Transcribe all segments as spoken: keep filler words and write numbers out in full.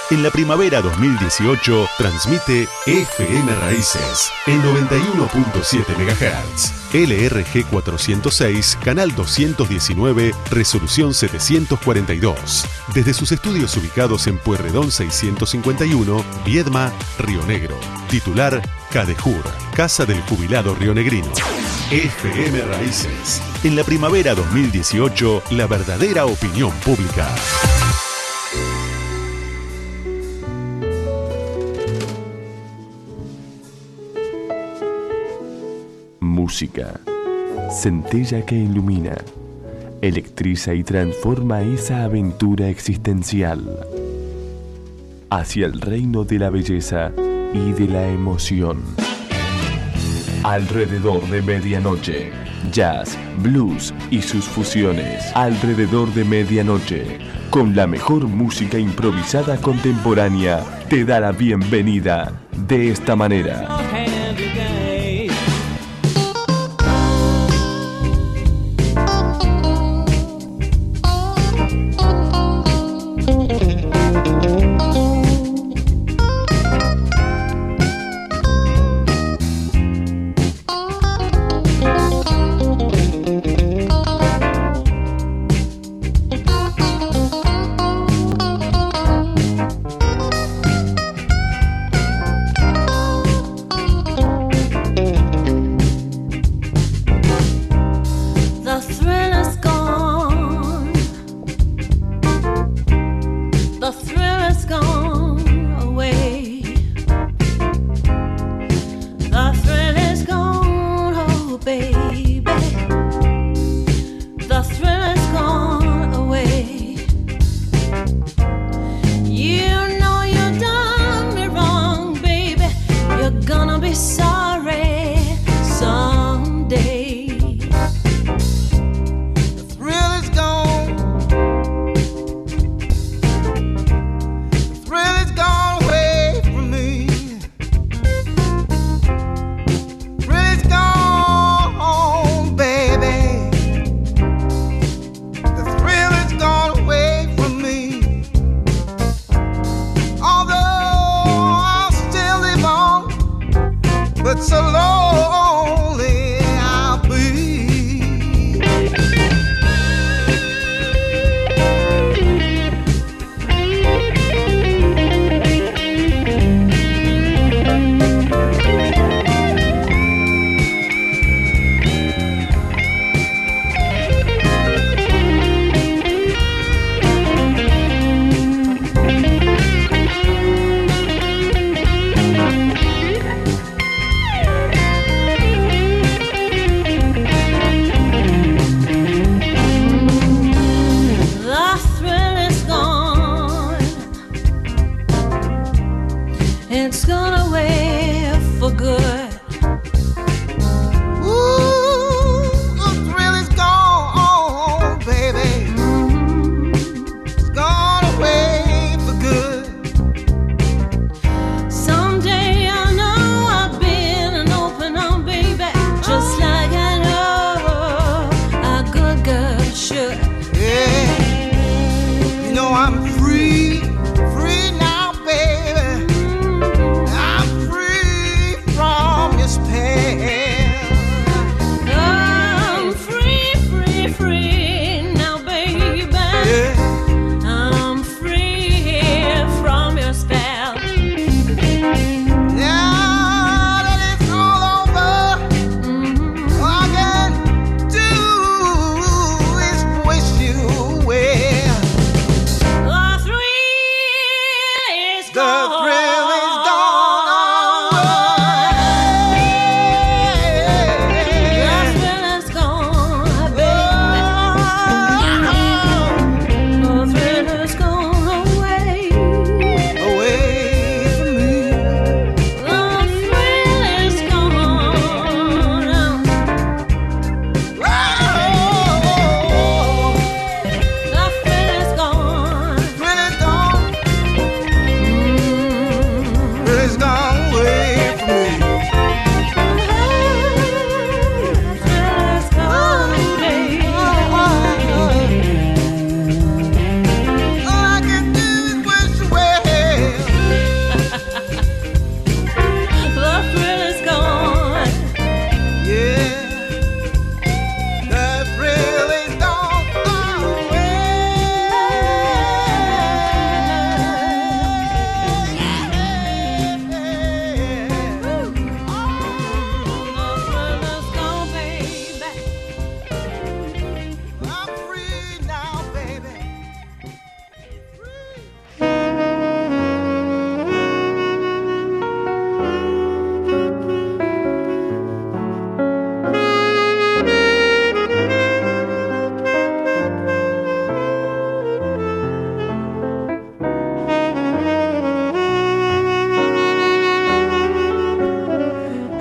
En la primavera dos mil dieciocho transmite F M Raíces en noventa y uno punto siete megahertz. L R G cuatrocientos seis, canal doscientos diecinueve, resolución setecientos cuarenta y dos. Desde sus estudios ubicados en Pueyrredón seiscientos cincuenta y uno, Viedma, Río Negro. Titular, Cadejur, Casa del Jubilado Rionegrino. F M Raíces. En la primavera dos mil dieciocho, la verdadera opinión pública. Música, centella que ilumina, electriza y transforma esa aventura existencial hacia el reino de la belleza y de la emoción. Alrededor de medianoche, jazz, blues y sus fusiones. Alrededor de medianoche, con la mejor música improvisada contemporánea, te da la bienvenida de esta manera. Really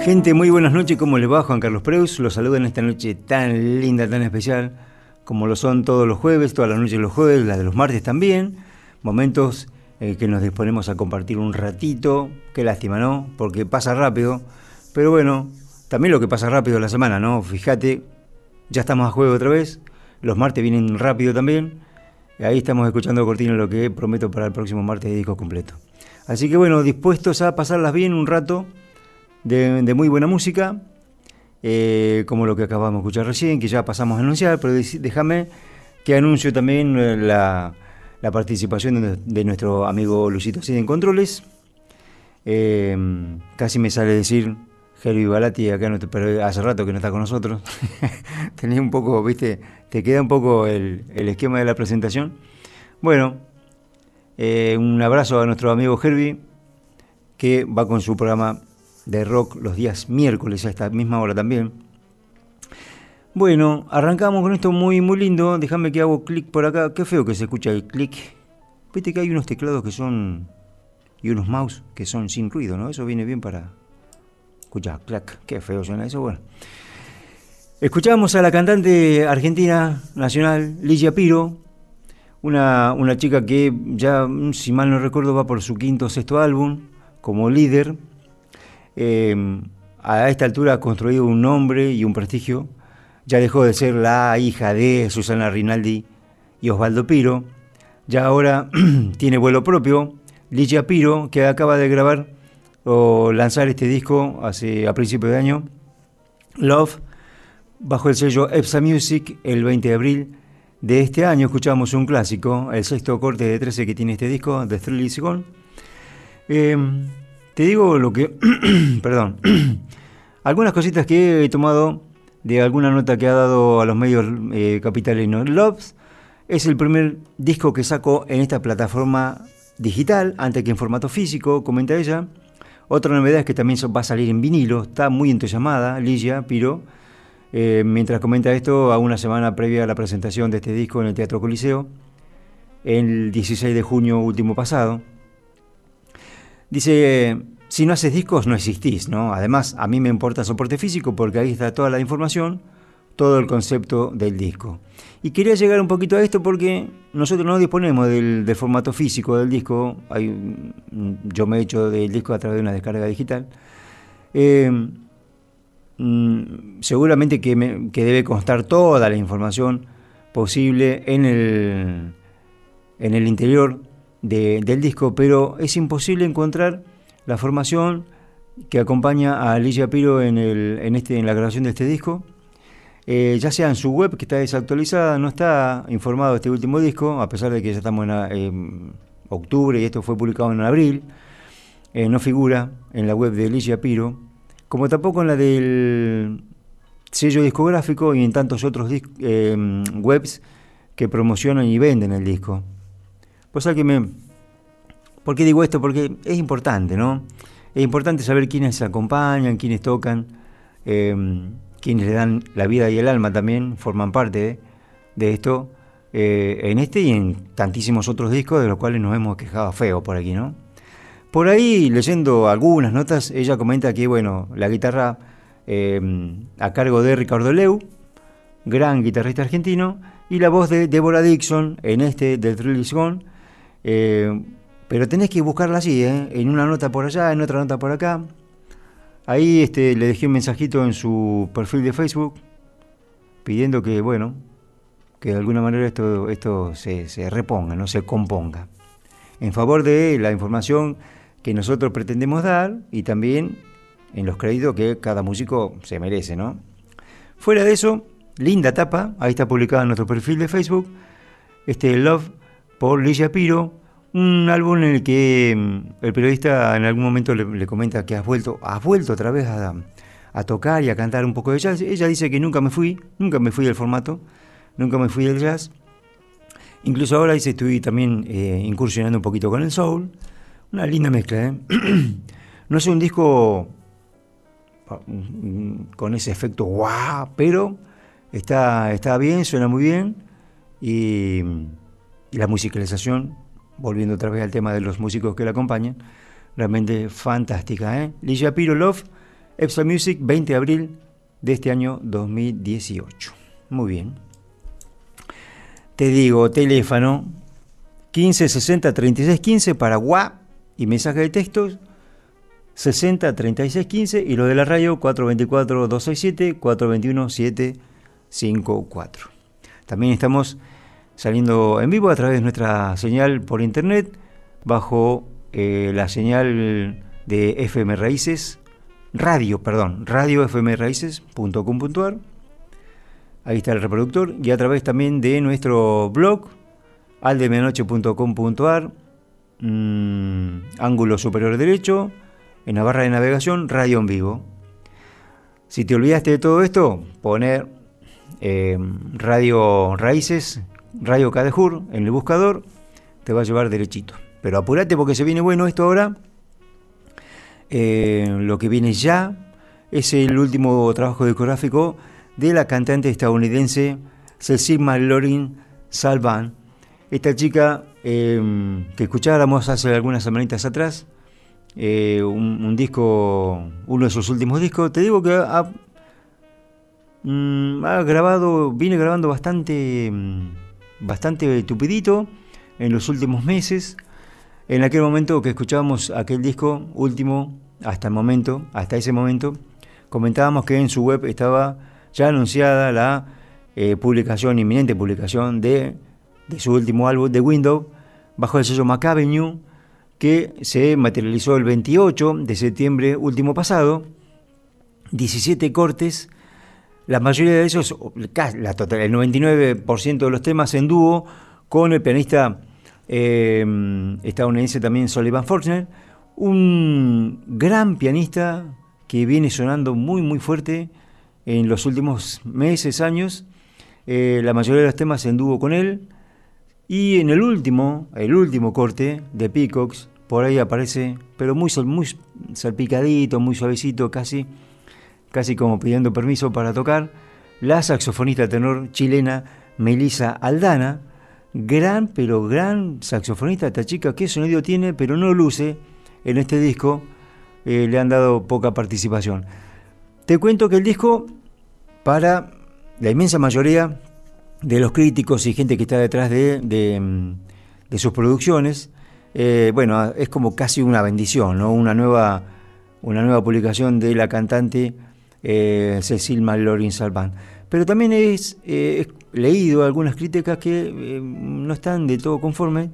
Gente, muy buenas noches, ¿cómo les va? Juan Carlos Preus los saluda en esta noche tan linda, tan especial, como lo son todos los jueves, todas las noches de los jueves, las de los martes también, momentos eh, que nos disponemos a compartir un ratito, qué lástima, ¿no? Porque pasa rápido, pero bueno, también lo que pasa rápido en la semana, ¿no? Fíjate, ya estamos a juego otra vez, los martes vienen rápido también, y ahí estamos escuchando cortina lo que prometo para el próximo martes de disco completo. Así que bueno, dispuestos a pasarlas bien un rato, De, de muy buena música, eh, como lo que acabamos de escuchar recién, que ya pasamos a anunciar, pero déjame que anuncio también la, la participación de, de nuestro amigo Luisito Cid en Controles. Eh, casi me sale decir Herbie Balati acá, no te, pero hace rato que no está con nosotros. Tenés un poco, viste, te queda un poco el, el esquema de la presentación. Bueno, eh, un abrazo a nuestro amigo Herbie, que va con su programa de rock los días miércoles a esta misma hora también. Bueno, arrancamos con esto muy muy lindo. Déjame que hago clic por acá. Qué feo que se escucha el clic. Viste que hay unos teclados que son y unos mouse que son sin ruido, ¿no? Eso viene bien para escuchar clac. Qué feo suena eso. Bueno, escuchamos a la cantante argentina nacional Ligia Piro, una, una chica que ya, si mal no recuerdo, va por su quinto o sexto álbum como líder. Eh, a esta altura ha construido un nombre y un prestigio. Ya dejó de ser la hija de Susana Rinaldi y Osvaldo Piro. Ya ahora tiene vuelo propio. Ligia Piro, que acaba de grabar o lanzar este disco hace a principios de año, Love, bajo el sello EPSA Music, el veinte de abril de este año. Escuchamos un clásico, el sexto corte de trece que tiene este disco, The Thrill Is Gone. Eh, Te digo lo que... perdón. Algunas cositas que he tomado de alguna nota que ha dado a los medios eh, capitalinos. Love es el primer disco que saco en esta plataforma digital, antes que en formato físico, comenta ella. Otra novedad es que también va a salir en vinilo. Está muy entusiasmada Ligia Piro, eh, mientras comenta esto a una semana previa a la presentación de este disco en el Teatro Coliseo, el dieciséis de junio último pasado. Dice, si no haces discos no existís, ¿no? Además, a mí me importa el soporte físico porque ahí está toda la información, todo el concepto del disco. Y quería llegar un poquito a esto porque nosotros no disponemos del, del formato físico del disco. Hay, yo me he hecho del disco a través de una descarga digital. Eh, seguramente que, me, que debe constar toda la información posible en el, en el interior De, del disco, pero es imposible encontrar la formación que acompaña a Ligia Piro en, el, en, este, en la grabación de este disco, eh, ya sea en su web, que está desactualizada, no está informado este último disco, a pesar de que ya estamos en eh, octubre y esto fue publicado en abril, eh, no figura en la web de Ligia Piro, como tampoco en la del sello discográfico y en tantos otros eh, webs que promocionan y venden el disco. Pues que me... ¿Por qué digo esto? Porque es importante, ¿no? Es importante saber quiénes acompañan, quiénes tocan, eh, quiénes le dan la vida y el alma también, forman parte de, de esto, eh, en este y en tantísimos otros discos de los cuales nos hemos quejado feo por aquí, ¿no? Por ahí, leyendo algunas notas, ella comenta que, bueno, la guitarra eh, a cargo de Ricardo Leu, gran guitarrista argentino, y la voz de Deborah Dixon en este The Thrill Is Gone. Eh, pero tenés que buscarla así, ¿eh? En una nota por allá, en otra nota por acá. Ahí este, le dejé un mensajito en su perfil de Facebook pidiendo que, bueno, que de alguna manera esto, esto se, se reponga, no se componga, en favor de la información que nosotros pretendemos dar y también en los créditos que cada músico se merece, ¿no? Fuera de eso, linda tapa, ahí está publicada en nuestro perfil de Facebook, este Love por Ligia Piro, un álbum en el que el periodista en algún momento le, le comenta que has vuelto, has vuelto otra vez a, a tocar y a cantar un poco de jazz. Ella dice que nunca me fui, nunca me fui del formato, nunca me fui del jazz. Incluso ahora dice, estoy también eh, incursionando un poquito con el soul. Una linda mezcla, ¿eh? No es un disco con ese efecto guau, pero está, está bien, suena muy bien y... Y la musicalización, volviendo otra vez al tema de los músicos que la acompañan, realmente fantástica, ¿eh? Ligia Piro, Love, Epsa Music, veinte de abril de este año dos mil dieciocho. Muy bien. Te digo, teléfono quince sesenta treinta y seis quince para WhatsApp y mensaje de textos, sesenta treinta y seis quince, y lo de la radio cuatro dos cuatro dos seis siete cuatro dos uno siete cinco cuatro. También estamos saliendo en vivo a través de nuestra señal por internet bajo eh, la señal de F M Raíces, radio, perdón, radio f m raíces punto com punto a r. Ahí está el reproductor, y a través también de nuestro blog al de medianoche punto com punto a r, mmm, ángulo superior derecho, en la barra de navegación, radio en vivo. Si te olvidaste de todo esto, poner eh, Radio Raíces, Radio Cadejur en el buscador, te va a llevar derechito. Pero apurate porque se viene bueno esto ahora. Eh, lo que viene ya es el último trabajo discográfico de la cantante estadounidense Cecile McLaurin Salvant. Esta chica eh, que escuchábamos hace algunas semanitas atrás, eh, un, un disco, uno de sus últimos discos. Te digo que ha, mm, ha grabado, viene grabando bastante, bastante tupidito en los últimos meses. En aquel momento que escuchábamos aquel disco último, hasta el momento, hasta ese momento, comentábamos que en su web estaba ya anunciada la eh, publicación, inminente publicación de, de su último álbum, The Window, bajo el sello Macavenue, que se materializó el veintiocho de septiembre último pasado. diecisiete cortes, la mayoría de esos, la total, el noventa y nueve por ciento de los temas en dúo con el pianista eh, estadounidense también Sullivan Fortner, un gran pianista que viene sonando muy muy fuerte en los últimos meses, años. Eh, la mayoría de los temas en dúo con él. Y en el último, el último corte de Peacocks, por ahí aparece, pero muy, muy salpicadito, muy suavecito, casi, casi como pidiendo permiso para tocar, la saxofonista tenor chilena Melissa Aldana. Gran, pero gran saxofonista esta chica. ¿Qué sonido tiene? Pero no luce en este disco. Eh, le han dado poca participación. Te cuento que el disco, para la inmensa mayoría de los críticos y gente que está detrás de, de, de sus producciones, eh, bueno, es como casi una bendición, ¿no? Una nueva, una nueva publicación de la cantante eh, Cecile McLaurin Salvant. Pero también es, eh, he leído algunas críticas que eh, no están de todo conformes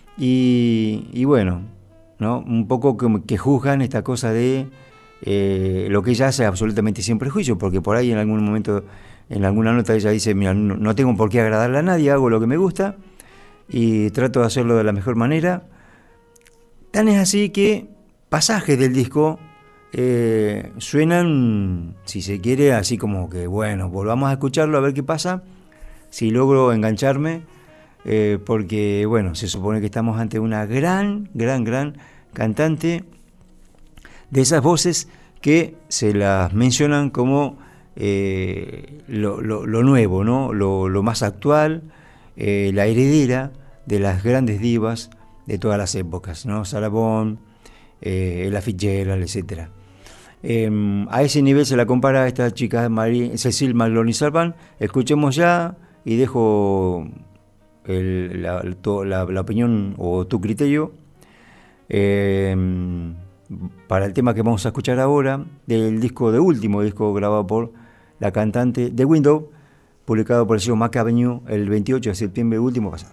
y, y bueno, ¿no? Un poco que, que juzgan esta cosa de Eh, lo que ella hace absolutamente sin prejuicio, porque por ahí en algún momento, en alguna nota ella dice, mira, no, no tengo por qué agradarle a nadie, hago lo que me gusta y trato de hacerlo de la mejor manera. Tan es así que pasajes del disco eh, suenan, si se quiere, así como que, bueno, volvamos a escucharlo a ver qué pasa, si logro engancharme, eh, porque, bueno, se supone que estamos ante una gran, gran, gran cantante, de esas voces que se las mencionan como eh, lo, lo, lo nuevo, ¿no? lo, lo más actual, eh, la heredera de las grandes divas de todas las épocas, ¿no? Sarah Vaughan, eh, Ella Fitzgerald, etcétera. Eh, a ese nivel se la compara a esta chica Marie, Cecile McLaurin Salvant. Escuchemos ya y dejo el, la, la, la opinión o tu criterio. Eh, para el tema que vamos a escuchar ahora, del disco de último disco grabado por la cantante The Window, publicado por el sello Macavenue el veintiocho de septiembre último pasado.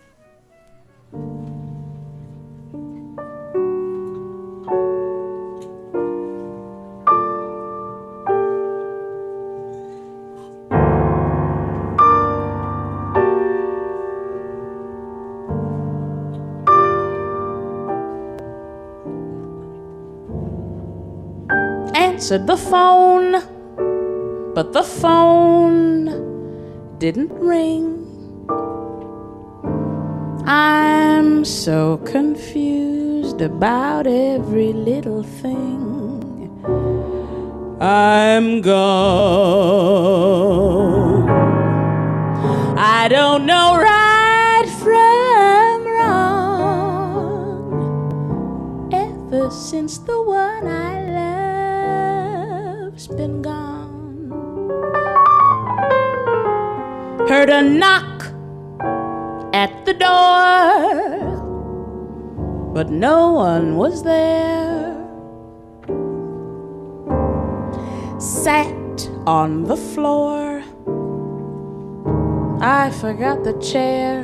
Answered the phone, but the phone didn't ring. I'm so confused about every little thing. I'm gone. I don't know right from wrong. Ever since the one I love love's been gone. Heard a knock at the door, but no one was there. Sat on the floor, I forgot the chair.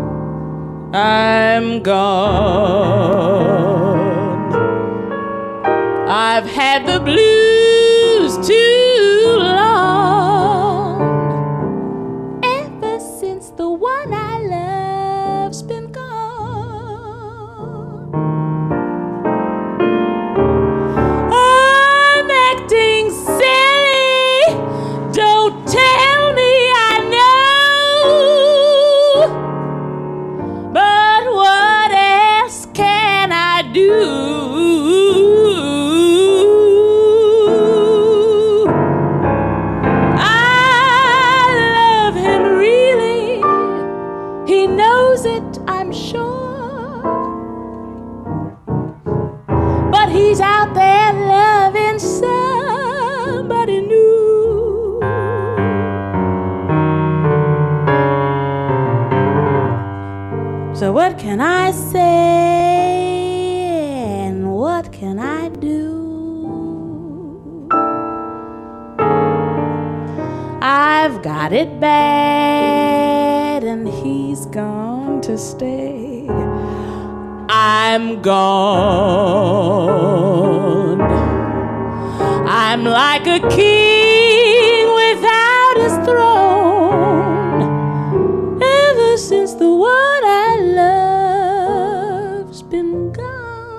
I'm gone. I've had the blues too long, ever since the one I love's been gone. I'm acting silly, don't tell me I know, but what else can I do? I'm sure, but he's out there loving somebody new. So what can I say and what can I do? I've got it bad and he's gone to stay. I'm gone. I'm like a king without his throne, ever since the one I love's been gone.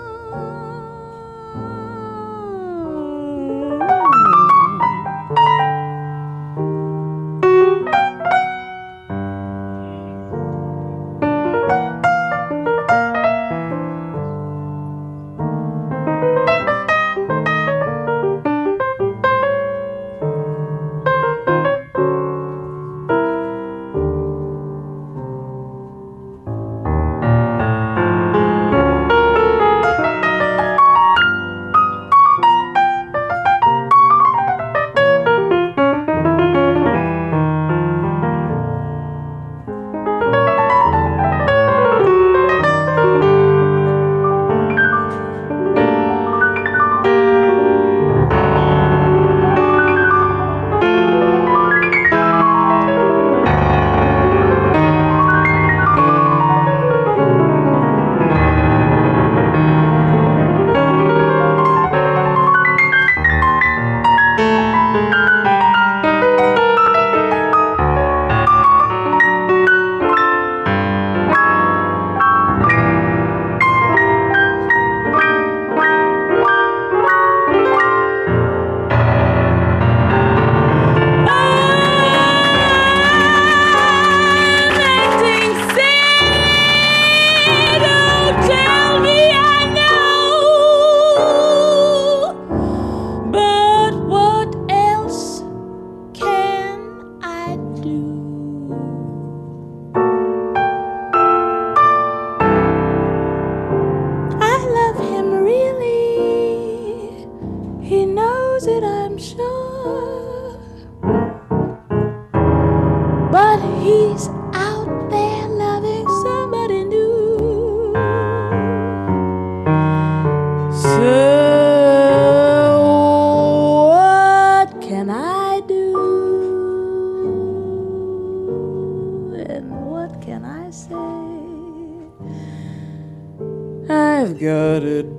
I've got it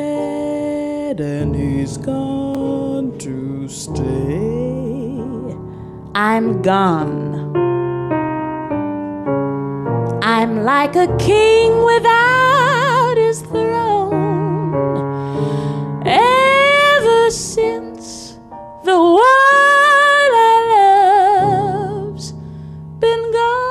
bad and he's gone to stay. I'm gone. I'm like a king without his throne, ever since the one I love's been gone.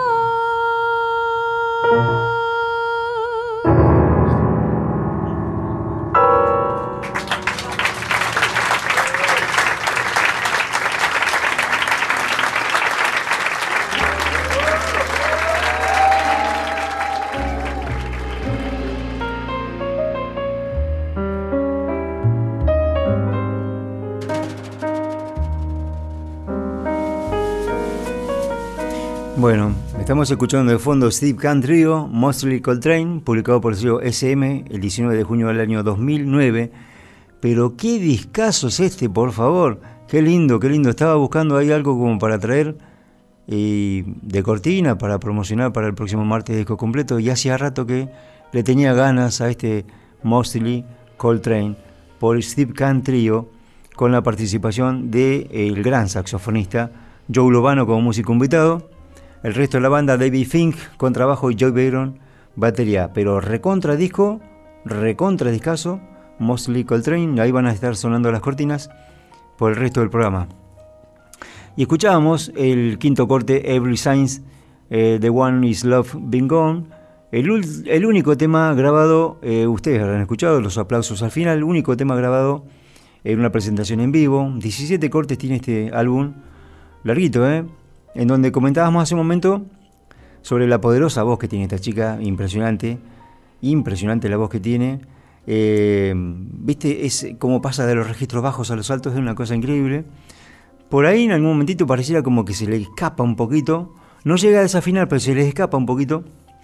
Bueno, estamos escuchando de fondo Steve Can Trio, Mosley Coltrane, publicado por el sello S M el diecinueve de junio del año dos mil nueve. Pero qué discazo es este, por favor. Qué lindo, qué lindo. Estaba buscando ahí algo como para traer eh, de cortina, para promocionar para el próximo martes disco completo. Y hacía rato que le tenía ganas a este Mosley Coltrane por Steve Can Trio, con la participación del gran saxofonista Joe Lovano como músico invitado. El resto de la banda, David Fink, contrabajo, y Joy Byron, batería. Pero recontra disco, recontra discazo, Mosley Coltrane. Ahí van a estar sonando las cortinas por el resto del programa. Y escuchábamos el quinto corte, Every Signs, eh, The One Is Love Been Gone. El, el único tema grabado, eh, ustedes habrán escuchado, los aplausos al final, el único tema grabado en una presentación en vivo. diecisiete cortes tiene este álbum, larguito, ¿eh? En donde comentábamos hace un momento sobre la poderosa voz que tiene esta chica, impresionante, impresionante la voz que tiene. Eh, Viste, es como pasa de los registros bajos a los altos, es una cosa increíble. Por ahí en algún momentito pareciera como que se le escapa un poquito, no llega a desafinar, pero se le escapa un poquito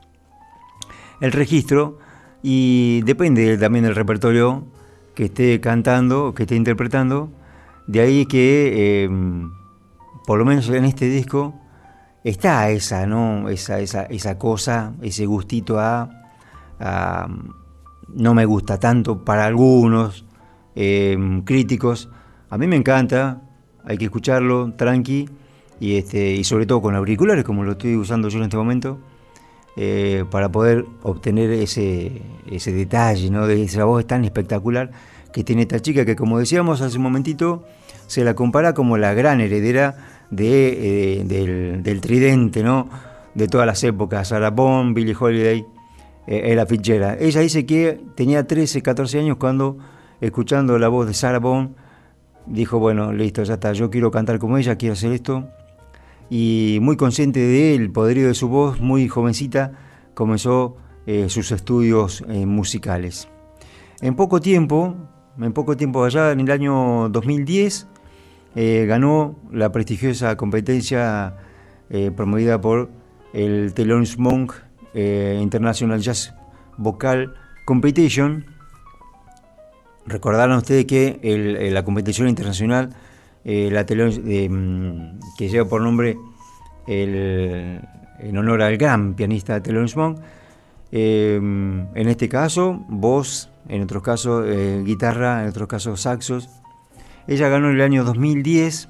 el registro, y depende también del repertorio que esté cantando, que esté interpretando. De ahí que... Eh, por lo menos en este disco está esa, ¿no? Esa, esa, esa cosa, ese gustito a, a no me gusta tanto para algunos eh, críticos. A mí me encanta, hay que escucharlo tranqui, y este y sobre todo con auriculares, como lo estoy usando yo en este momento, eh, para poder obtener ese, ese detalle, ¿no? De esa voz tan espectacular que tiene esta chica, que como decíamos hace un momentito, se la compara como la gran heredera de, eh, del, del tridente, ¿no? De todas las épocas, Sarah Vaughan, Billie Holiday, eh, Ella Fitzgerald. Ella dice que tenía trece, catorce años cuando, escuchando la voz de Sarah Vaughan, dijo, bueno, listo, ya está, yo quiero cantar como ella, quiero hacer esto. Y muy consciente del poderío de su voz, muy jovencita, comenzó eh, sus estudios eh, musicales. En poco tiempo, en poco tiempo allá, en el año dos mil diez, Eh, ganó la prestigiosa competencia eh, promovida por el Thelonious Monk eh, International Jazz Vocal Competition. Recordarán ustedes que el, eh, la competición internacional, eh, la Thelonious, eh, que lleva por nombre el, en honor al gran pianista Thelonious Monk, eh, en este caso voz, en otros casos eh, guitarra, en otros casos saxos. Ella ganó en el año dos mil diez,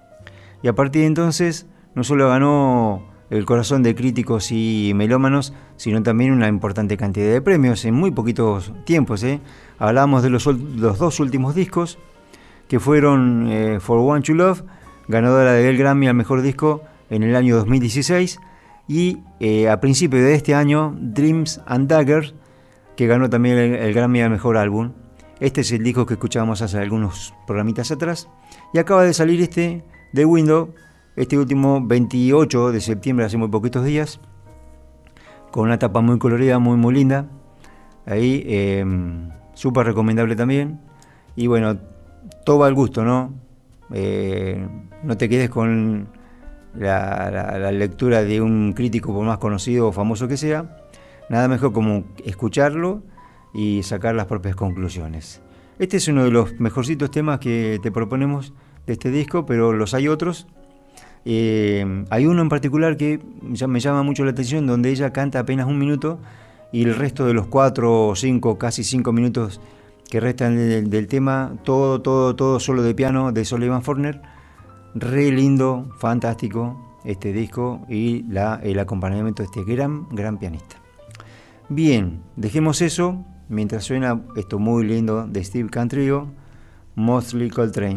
y a partir de entonces no solo ganó el corazón de críticos y melómanos, sino también una importante cantidad de premios en muy poquitos tiempos, ¿eh? Hablamos de los, los dos últimos discos, que fueron eh, For One to Love, ganadora del Grammy al mejor disco en el año dos mil dieciséis, y eh, a principios de este año, Dreams and Daggers, que ganó también el, el Grammy al mejor álbum. Este es el disco que escuchábamos hace algunos programitas atrás. Y acaba de salir este, The Window, este último veintiocho de septiembre, hace muy poquitos días, con una tapa muy colorida, muy muy linda. Ahí, eh, súper recomendable también. Y bueno, todo va al gusto, ¿no? Eh, no te quedes con la, la, la lectura de un crítico, por más conocido o famoso que sea. Nada mejor como escucharlo y sacar las propias conclusiones. Este es uno de los mejorcitos temas que te proponemos de este disco, pero los hay otros. Eh, hay uno en particular que ya me llama mucho la atención, donde ella canta apenas un minuto, y el resto de los cuatro o cinco, casi cinco minutos que restan del, del tema, todo, todo, todo solo de piano de Sullivan Forner. Re lindo, fantástico este disco, y la, el acompañamiento de este gran, gran pianista. Bien, dejemos eso mientras suena esto muy lindo de Steve Can Trio, Mosley Coltrane.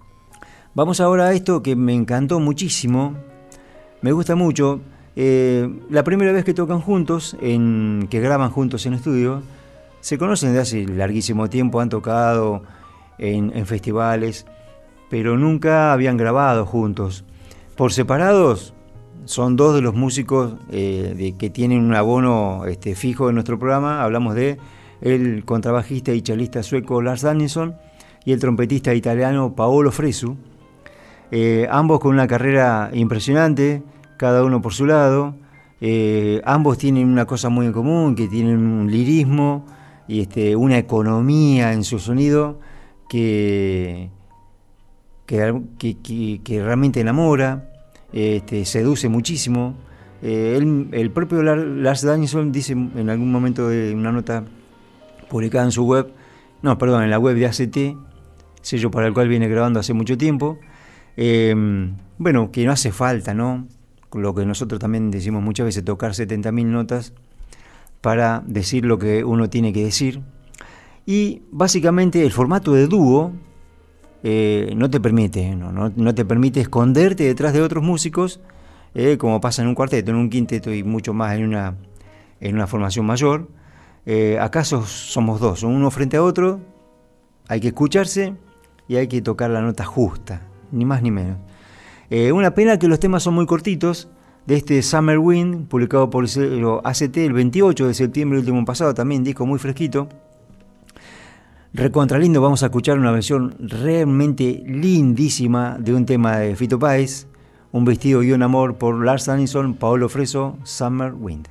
Vamos ahora a esto que me encantó muchísimo, me gusta mucho. Eh, la primera vez que tocan juntos, en, que graban juntos en estudio, se conocen de hace larguísimo tiempo, han tocado en, en festivales, pero nunca habían grabado juntos. Por separados, son dos de los músicos eh, de, que tienen un abono este, fijo en nuestro programa. Hablamos de el contrabajista y chelista sueco Lars Danielsson y el trompetista italiano Paolo Fresu, eh, ambos con una carrera impresionante, cada uno por su lado. Eh, ambos tienen una cosa muy en común, que tienen un lirismo y este, una economía en su sonido que, que, que, que, que realmente enamora, este, seduce muchísimo. Eh, él, el propio Lars Danielsson dice en algún momento de una nota publicada en su web, no, perdón, en la web de A C T, sello para el cual viene grabando hace mucho tiempo, eh, bueno, que no hace falta, ¿no? Lo que nosotros también decimos muchas veces, tocar setenta mil notas para decir lo que uno tiene que decir. Y básicamente el formato de dúo eh, no te permite, no, no, no te permite esconderte detrás de otros músicos, eh, como pasa en un cuarteto, en un quinteto y mucho más en una, en una formación mayor. Eh, ¿Acaso somos dos, uno frente a otro? Hay que escucharse y hay que tocar la nota justa, ni más ni menos. Eh, una pena que los temas son muy cortitos. De este Summer Wind, publicado por el A C T el veintiocho de septiembre último pasado, también disco muy fresquito. Recontra lindo, vamos a escuchar una versión realmente lindísima de un tema de Fito Páez, Un vestido y un amor, por Lars Danielsson, Paolo Freso, Summer Wind.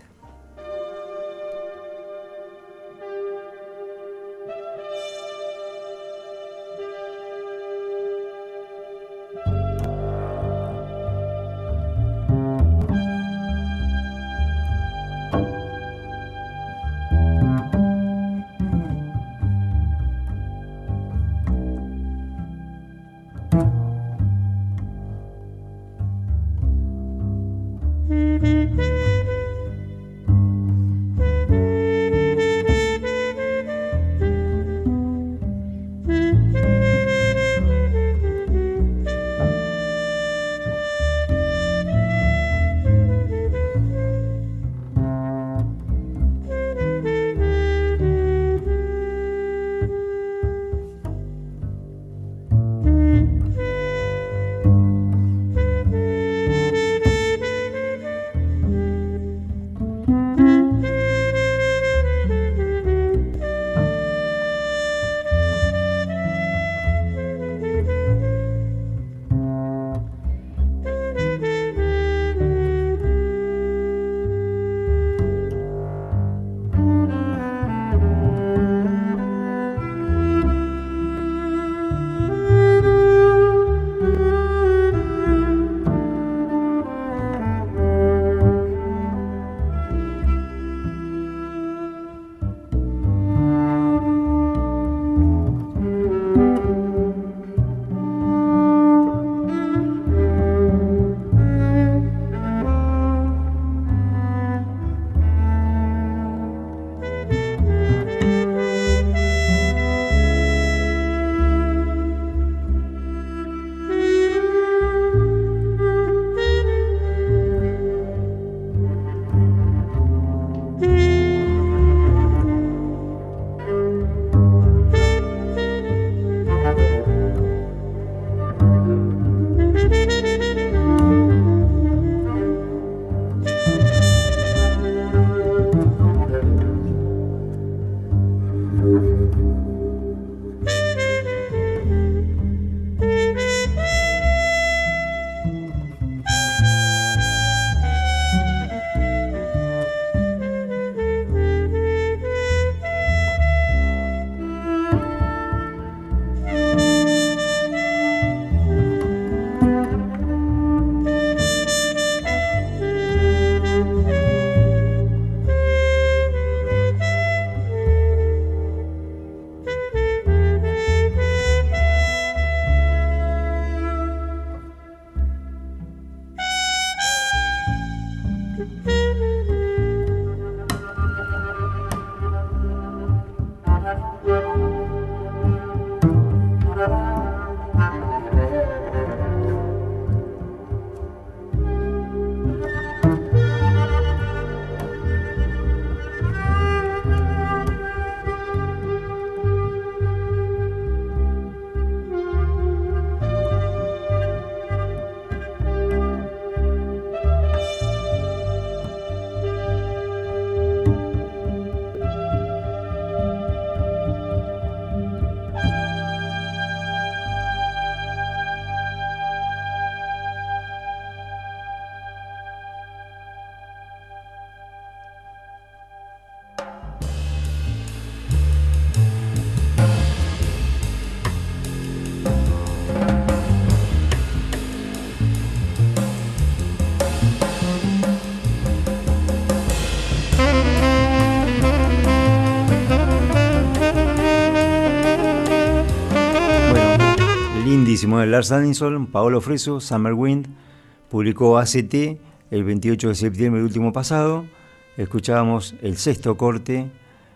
lindísimo, ¿eh? Lars Danielsson, Paolo Fresu, Summer Wind, publicó A C T el veintiocho de septiembre del último pasado. Escuchábamos el sexto corte,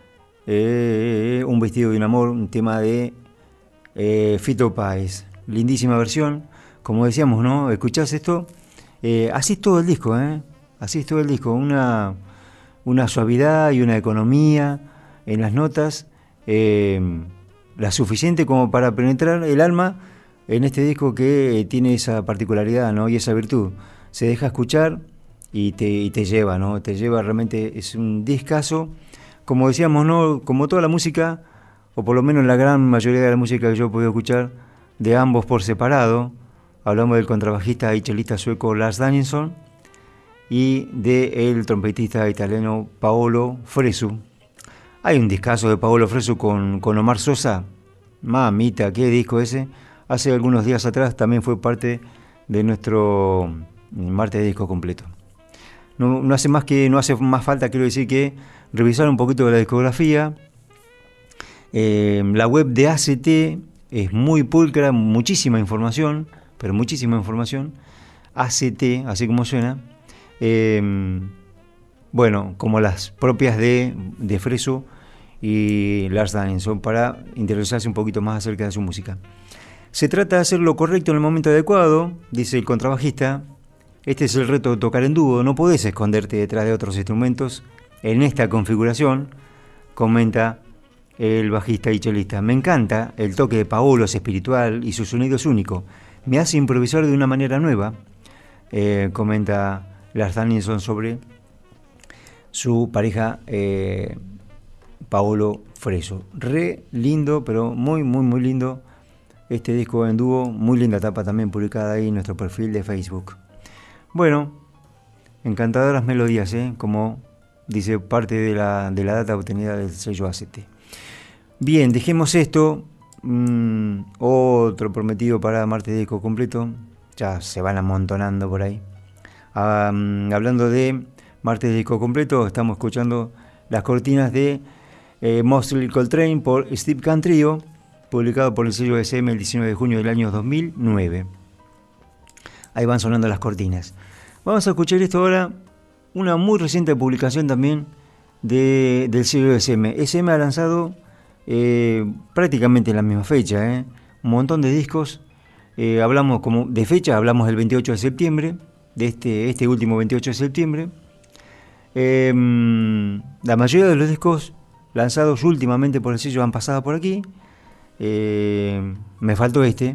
eh, Un vestido de un amor, un tema de eh, Fito Páez. Lindísima versión, como decíamos, ¿no? Escuchás esto, eh, así es todo el disco, ¿eh? Así es todo el disco, una, una suavidad y una economía en las notas, eh, la suficiente como para penetrar el alma en este disco que eh, tiene esa particularidad, ¿no? Y esa virtud. Se deja escuchar y te, y te lleva, ¿no? Te lleva, realmente es un discazo. Como decíamos, ¿no? Como toda la música, o por lo menos la gran mayoría de la música que yo he podido escuchar, de ambos por separado, hablamos del contrabajista y chelista sueco Lars Danielsson y del trompetista italiano Paolo Fresu. Hay un discazo de Paolo Fresu con, con Omar Sosa. Mamita, qué disco ese. Hace algunos días atrás también fue parte de nuestro martes de disco completo. No, no hace más que no hace más falta, quiero decir, que revisar un poquito de la discografía. Eh, la web de A C T es muy pulcra, muchísima información, pero muchísima información. A C T, así como suena. Eh, bueno, como las propias de, de Fresu y Lars Danielsson, para interesarse un poquito más acerca de su música. Se trata de hacer lo correcto en el momento adecuado, dice el contrabajista. Este es el reto de tocar en dúo, no podés esconderte detrás de otros instrumentos en esta configuración, comenta el bajista y chelista. Me encanta, el toque de Paolo es espiritual y su sonido es único. Me hace improvisar de una manera nueva, eh, comenta Lars Danielsson sobre su pareja eh, Paolo Fresu. Re lindo, pero muy, muy, muy lindo este disco en dúo. Muy linda tapa también publicada ahí en nuestro perfil de Facebook. Bueno, encantadoras melodías, ¿eh? Como dice parte de la, de la data obtenida del sello A C T. Bien, dejemos esto. Mm, otro prometido para martes de disco completo. Ya se van amontonando por ahí. Um, hablando de martes de disco completo, estamos escuchando las cortinas de eh, Mosley Coltrane por Steve Can Trio, publicado por el sello S M el diecinueve de junio del año dos mil nueve. Ahí van sonando las cortinas. Vamos a escuchar esto ahora, una muy reciente publicación también de, del sello S M. S M ha lanzado eh, prácticamente en la misma fecha, eh, un montón de discos. Eh, hablamos como de fecha, hablamos del veintiocho de septiembre, de este, este último veintiocho de septiembre. Eh, la mayoría de los discos lanzados últimamente por el sello han pasado por aquí. Eh, me faltó este,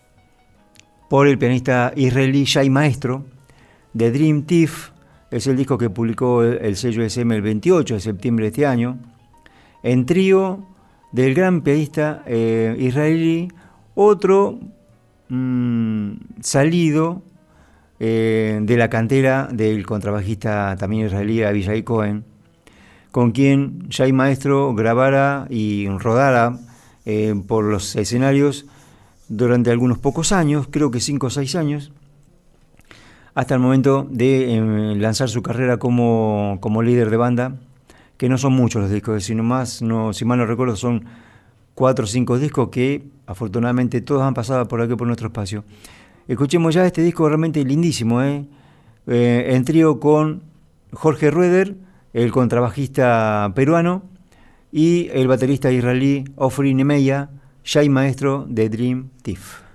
por el pianista israelí Shai Maestro, The Dream Thief. Es el disco que publicó el, el sello S M el veintiocho de septiembre de este año, en trío del gran pianista eh, israelí, otro mmm, salido eh, de la cantera del contrabajista también israelí Avishai Cohen, con quien Shai Maestro grabara y rodara eh, por los escenarios durante algunos pocos años, creo que cinco o seis años, hasta el momento de eh, lanzar su carrera como, como líder de banda, que no son muchos los discos, sino más, no, si mal no recuerdo, son cuatro o cinco discos que afortunadamente todos han pasado por aquí por nuestro espacio. Escuchemos ya este disco realmente lindísimo, ¿eh? Eh, en trío con Jorge Rueder, el contrabajista peruano, y el baterista israelí Ofri Nemeya, Shai Maestro de Dream Thief.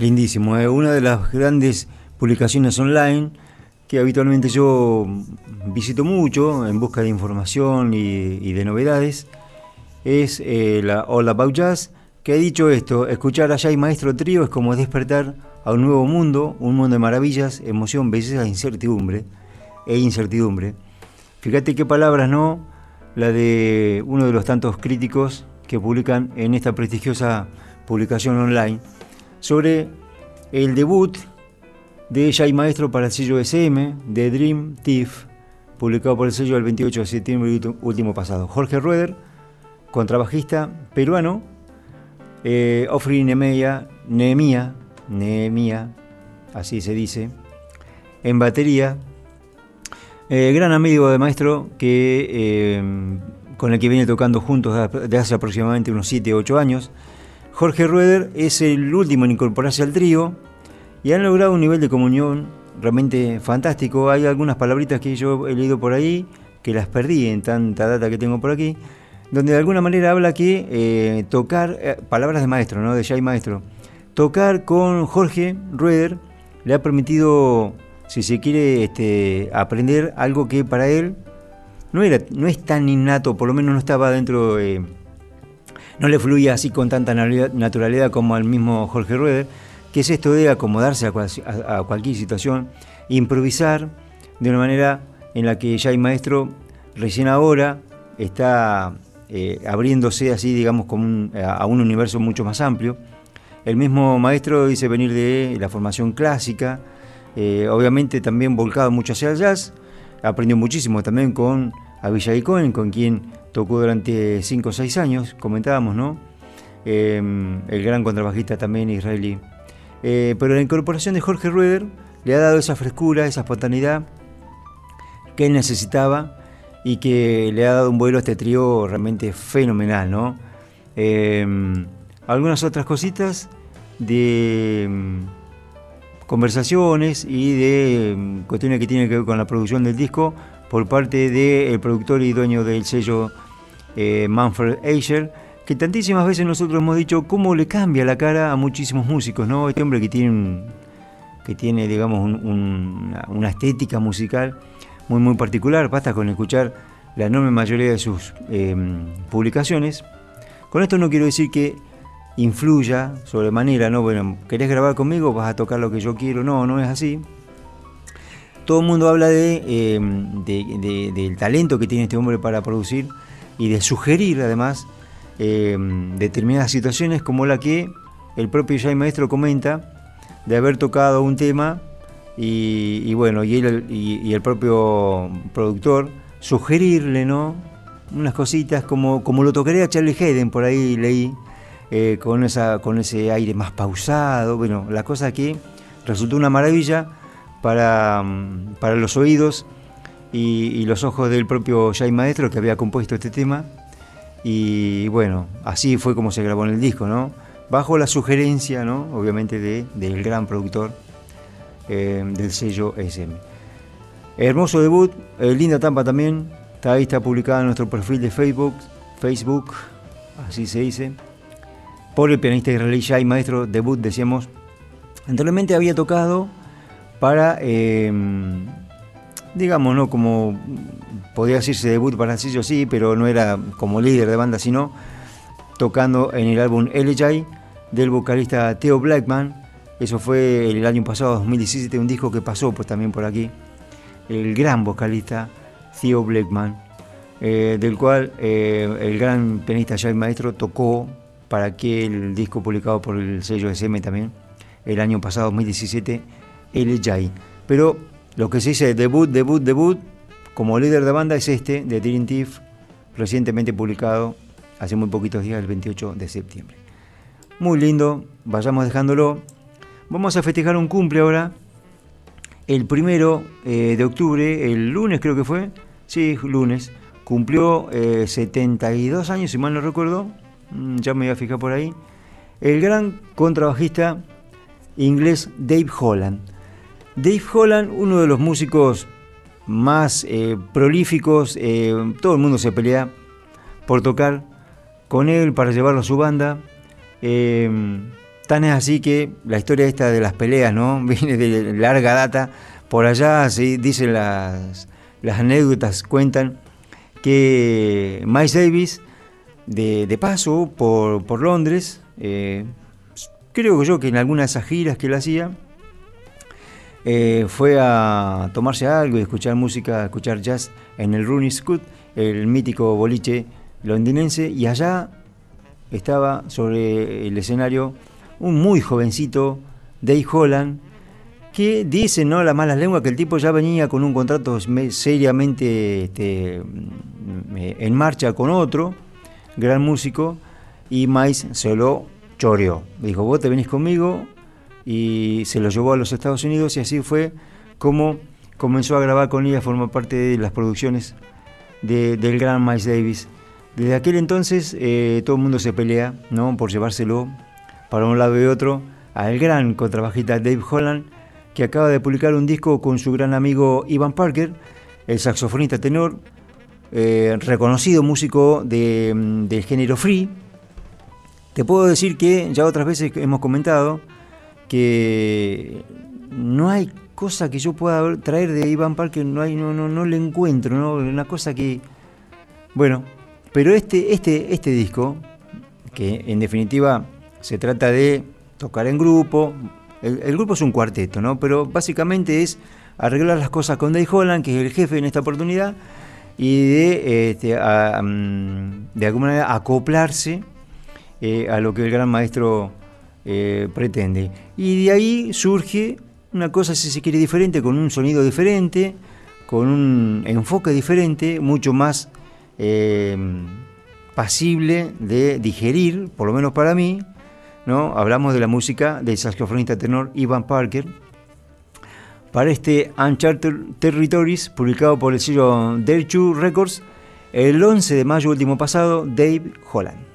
Lindísimo, ¿eh? Una de las grandes publicaciones online que habitualmente yo visito mucho en busca de información y, y de novedades es eh, la All About Jazz, que ha dicho esto: escuchar a Jay Maestro Trío es como despertar a un nuevo mundo, un mundo de maravillas, emoción, belleza e incertidumbre, e incertidumbre. Fíjate qué palabras, ¿no? La de uno de los tantos críticos que publican en esta prestigiosa publicación online sobre el debut de Jay Maestro para el sello S M de Dream Thief, publicado por el sello el veintiocho de septiembre último pasado. Jorge Roeder, contrabajista peruano, eh, Ofri Nehemia, Nehemia, Nehemia, así se dice, en batería, eh, gran amigo de Maestro que eh, con el que viene tocando juntos de hace aproximadamente unos siete u ocho años. Jorge Roeder es el último en incorporarse al trío y han logrado un nivel de comunión realmente fantástico. Hay algunas palabritas que yo he leído por ahí, que las perdí en tanta data que tengo por aquí, donde de alguna manera habla que eh, tocar, eh, palabras de Maestro, ¿no? De Jay Maestro, tocar con Jorge Roeder le ha permitido, si se quiere, este, aprender algo que para él no era, no es tan innato, por lo menos no estaba dentro, eh, no le fluía así con tanta naturalidad como al mismo Jorge Roeder, que es esto de acomodarse a, cual, a, a cualquier situación, improvisar de una manera en la que Jay Maestro recién ahora está eh, abriéndose así, digamos, como un, a, a un universo mucho más amplio. El mismo Maestro dice venir de la formación clásica, eh, obviamente también volcado mucho hacia el jazz, aprendió muchísimo también con Avishai Cohen, con quien tocó durante cinco o seis años, comentábamos, ¿no? Eh, el gran contrabajista también israelí. Eh, pero la incorporación de Jorge Roeder le ha dado esa frescura, esa espontaneidad que él necesitaba y que le ha dado un vuelo a este trío realmente fenomenal, ¿no? Eh, algunas otras cositas de um, conversaciones y de um, cuestiones que tienen que ver con la producción del disco por parte del productor y dueño del sello eh, Manfred Eicher, que tantísimas veces nosotros hemos dicho cómo le cambia la cara a muchísimos músicos, ¿no? Este hombre que tiene, un, que tiene digamos, un, un, una, una estética musical muy, muy particular, basta con escuchar la enorme mayoría de sus eh, publicaciones. Con esto no quiero decir que influya sobremanera, ¿no? Bueno, ¿querés grabar conmigo? ¿Vas a tocar lo que yo quiero? No, no es así. Todo el mundo habla de, eh, de, de, del talento que tiene este hombre para producir y de sugerir, además, Eh, determinadas situaciones como la que el propio Jay Maestro comenta de haber tocado un tema y, y bueno y, él, y, y el propio productor sugerirle, ¿no? Unas cositas como, como lo tocaría Charlie Haden, por ahí leí, eh, con, esa, con ese aire más pausado. Bueno, la cosa que resultó una maravilla para, para los oídos y, y los ojos del propio Jay Maestro, que había compuesto este tema. Y bueno, así fue como se grabó en el disco, ¿no? Bajo la sugerencia, ¿no? Obviamente de, del gran productor eh, del sello S M. Hermoso debut, eh, linda tampa también. Está ahí, está publicada en nuestro perfil de Facebook, Facebook, así se dice. Por el pianista israelí Jay Maestro, debut, decíamos. Anteriormente había tocado para, eh, digamos, ¿no? Como podía decirse debut para el sello, sí, pero no era como líder de banda, sino tocando en el álbum Elegy del vocalista Theo Blackman. Eso fue el año pasado, dos mil diecisiete, un disco que pasó pues también por aquí. El gran vocalista Theo Blackman, eh, del cual eh, el gran pianista Jay Maestro tocó para aquel disco publicado por el sello S M también, el año pasado, dos mil diecisiete, Elegy. Pero lo que se dice debut, debut, debut, como líder de banda es este, de Dream Thief, recientemente publicado hace muy poquitos días, el veintiocho de septiembre. Muy lindo, vayamos dejándolo. Vamos a festejar un cumple ahora, el primero eh, de octubre, el lunes creo que fue, sí, lunes, cumplió eh, setenta y dos años, si mal no recuerdo, ya me voy a fijar por ahí, el gran contrabajista inglés Dave Holland. Dave Holland, uno de los músicos más eh, prolíficos, eh, todo el mundo se pelea por tocar con él, para llevarlo a su banda. Eh, Tan es así que la historia esta de las peleas, ¿no? Viene de larga data. Por allá se dicen las, las anécdotas, cuentan que Miles Davis, de, de paso por, por Londres, eh, creo yo que en alguna de esas giras que él hacía, eh, fue a tomarse algo y escuchar música, escuchar jazz en el Rooney Scoot, el mítico boliche londinense, y allá estaba sobre el escenario un muy jovencito Dave Holland, que dicen, ¿no?, las malas lenguas, que el tipo ya venía con un contrato seriamente este, en marcha con otro gran músico, y Miles se lo choreó. Dijo, vos te venís conmigo, y se lo llevó a los Estados Unidos, y así fue como comenzó a grabar con ella, formó parte de las producciones de, del gran Miles Davis. Desde aquel entonces eh, todo el mundo se pelea, ¿no?, por llevárselo para un lado y otro al gran contrabajista Dave Holland, que acaba de publicar un disco con su gran amigo Ivan Parker, el saxofonista tenor, eh, reconocido músico de, del género free. Te puedo decir que ya otras veces hemos comentado que no hay cosa que yo pueda traer de Ivan Parker, no hay, no, no, no le encuentro, ¿no? Una cosa que, bueno, pero este, este, este disco, que en definitiva se trata de tocar en grupo. El, el grupo es un cuarteto, ¿no? Pero básicamente es arreglar las cosas con Dave Holland, que es el jefe en esta oportunidad, y de, este, a, de alguna manera acoplarse eh, a lo que el gran maestro eh, pretende. Y de ahí surge una cosa, si se quiere, diferente, con un sonido diferente, con un enfoque diferente, mucho más eh, pasible de digerir, por lo menos para mí, ¿no? Hablamos de la música del saxofonista tenor Ivan Parker para este Uncharted Territories, publicado por el sello Dare two Records el once de mayo último pasado. Dave Holland.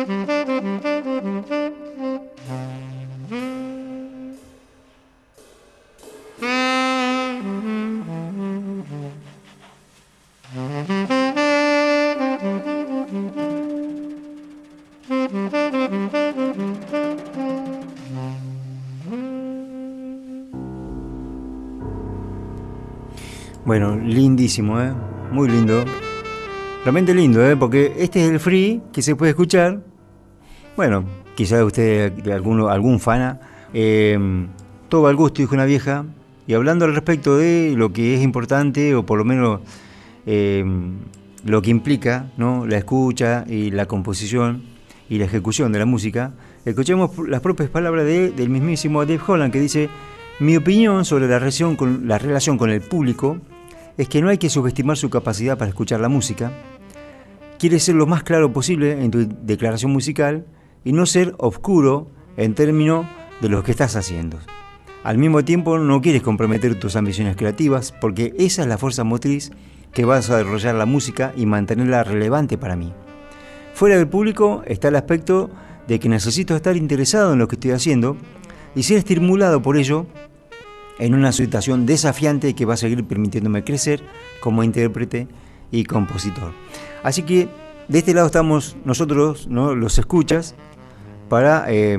Bueno, lindísimo, ¿eh? Muy lindo. Realmente lindo, ¿eh? Porque este es el free que se puede escuchar. Bueno, quizás usted, alguno, algún fana, eh, todo al gusto, dijo una vieja. Y hablando al respecto de lo que es importante, o por lo menos eh, lo que implica, ¿no?, la escucha y la composición y la ejecución de la música, escuchemos las propias palabras de, del mismísimo Dave Holland, que dice: mi opinión sobre la relación con, la relación con el público es que no hay que subestimar su capacidad para escuchar la música. Quieres ser lo más claro posible en tu declaración musical y no ser oscuro en términos de lo que estás haciendo. Al mismo tiempo, no quieres comprometer tus ambiciones creativas, porque esa es la fuerza motriz que va a desarrollar la música y mantenerla relevante para mí. Fuera del público está el aspecto de que necesito estar interesado en lo que estoy haciendo y ser estimulado por ello en una situación desafiante que va a seguir permitiéndome crecer como intérprete y compositor. Así que de este lado estamos nosotros, ¿no?, los escuchas, para eh,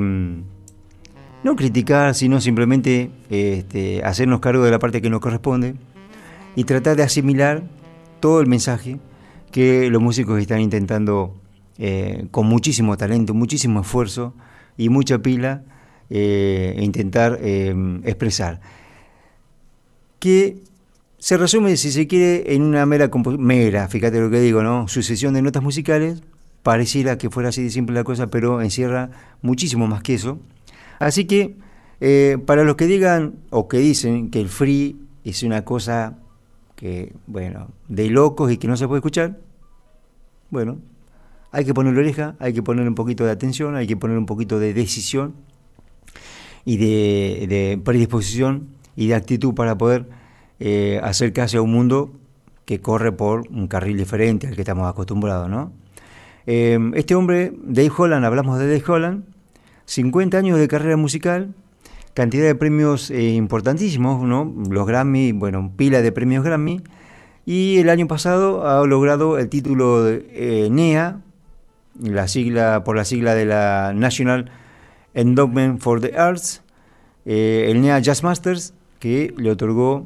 no criticar, sino simplemente este, hacernos cargo de la parte que nos corresponde y tratar de asimilar todo el mensaje que los músicos están intentando eh, con muchísimo talento, muchísimo esfuerzo y mucha pila eh, intentar eh, expresar. Que se resume, si se quiere, en una mera, mera, fíjate lo que digo, ¿no?, sucesión de notas musicales. Pareciera que fuera así de simple la cosa, pero encierra muchísimo más que eso. Así que, eh, para los que digan o que dicen que el free es una cosa que, bueno, de locos y que no se puede escuchar, bueno, hay que ponerle oreja, hay que poner un poquito de atención, hay que poner un poquito de decisión y de, de predisposición y de actitud para poder eh, acercarse a un mundo que corre por un carril diferente al que estamos acostumbrados, ¿no? Eh, este hombre, Dave Holland, hablamos de Dave Holland, cincuenta años de carrera musical, cantidad de premios eh, importantísimos, ¿no? Los Grammy, bueno, pila de premios Grammy, y el año pasado ha logrado el título de eh, N E A, la sigla, por la sigla de la National Endowment for the Arts, eh, el N E A Jazz Masters, que le otorgó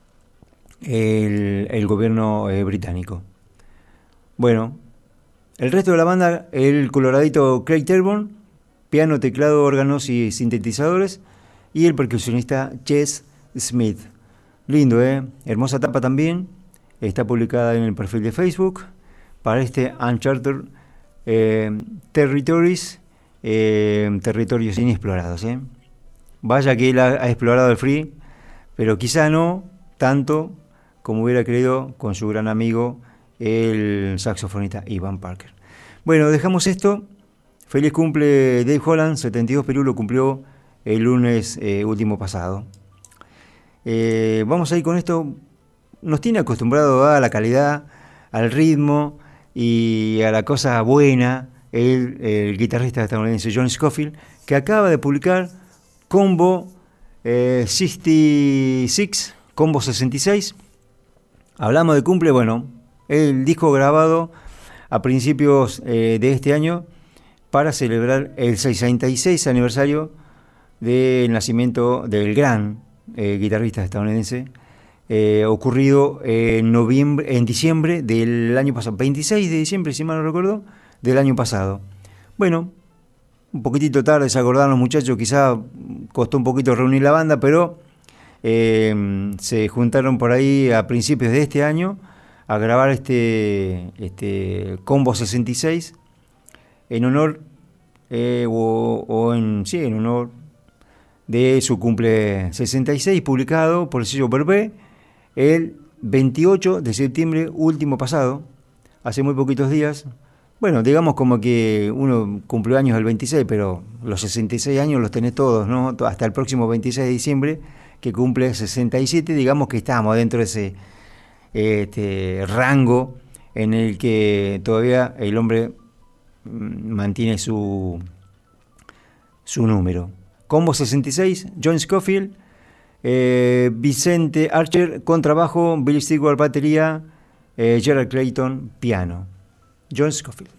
el, el gobierno eh, británico. Bueno, el resto de la banda, el coloradito Craig Terborn, piano, teclado, órganos y sintetizadores, y el percusionista Ches Smith. Lindo, ¿eh? Hermosa tapa también, está publicada en el perfil de Facebook para este Uncharted eh, Territories, eh, territorios inexplorados, ¿eh? Vaya que él ha, ha explorado el free, pero quizá no tanto como hubiera querido con su gran amigo, el saxofonista Ivan Parker. Bueno, dejamos esto. Feliz cumple Dave Holland, setenta y dos Perú, lo cumplió el lunes eh, último pasado. Eh, vamos a ir con esto. Nos tiene acostumbrado a la calidad, al ritmo y a la cosa buena el, el guitarrista estadounidense John Scofield, que acaba de publicar Combo eh, sesenta y seis, Combo sesenta y seis. Hablamos de cumple, bueno, el disco grabado a principios eh, de este año para celebrar el sesenta y seis aniversario del nacimiento del gran eh, guitarrista estadounidense, eh, ocurrido en noviembre, en diciembre del año pasado, veintiséis de diciembre, si mal no recuerdo, del año pasado. Bueno, un poquitito tarde se acordaron los muchachos, quizá costó un poquito reunir la banda, pero eh, se juntaron por ahí a principios de este año a grabar este, este Combo sesenta y seis en honor eh, o, o en sí en honor de su cumple sesenta y seis, publicado por el sello Vervé el veintiocho de septiembre último pasado, hace muy poquitos días. Bueno, digamos como que uno cumple años el veintiséis, pero los sesenta y seis años los tenés todos, ¿no? Hasta el próximo veintiséis de diciembre, que cumple sesenta y siete, digamos que estamos dentro de ese este rango en el que todavía el hombre mantiene su, su número. Combo sesenta y seis, John Scofield, eh, Vicente Archer, contrabajo, Billy Stewart, batería, eh, Gerald Clayton, piano. John Scofield.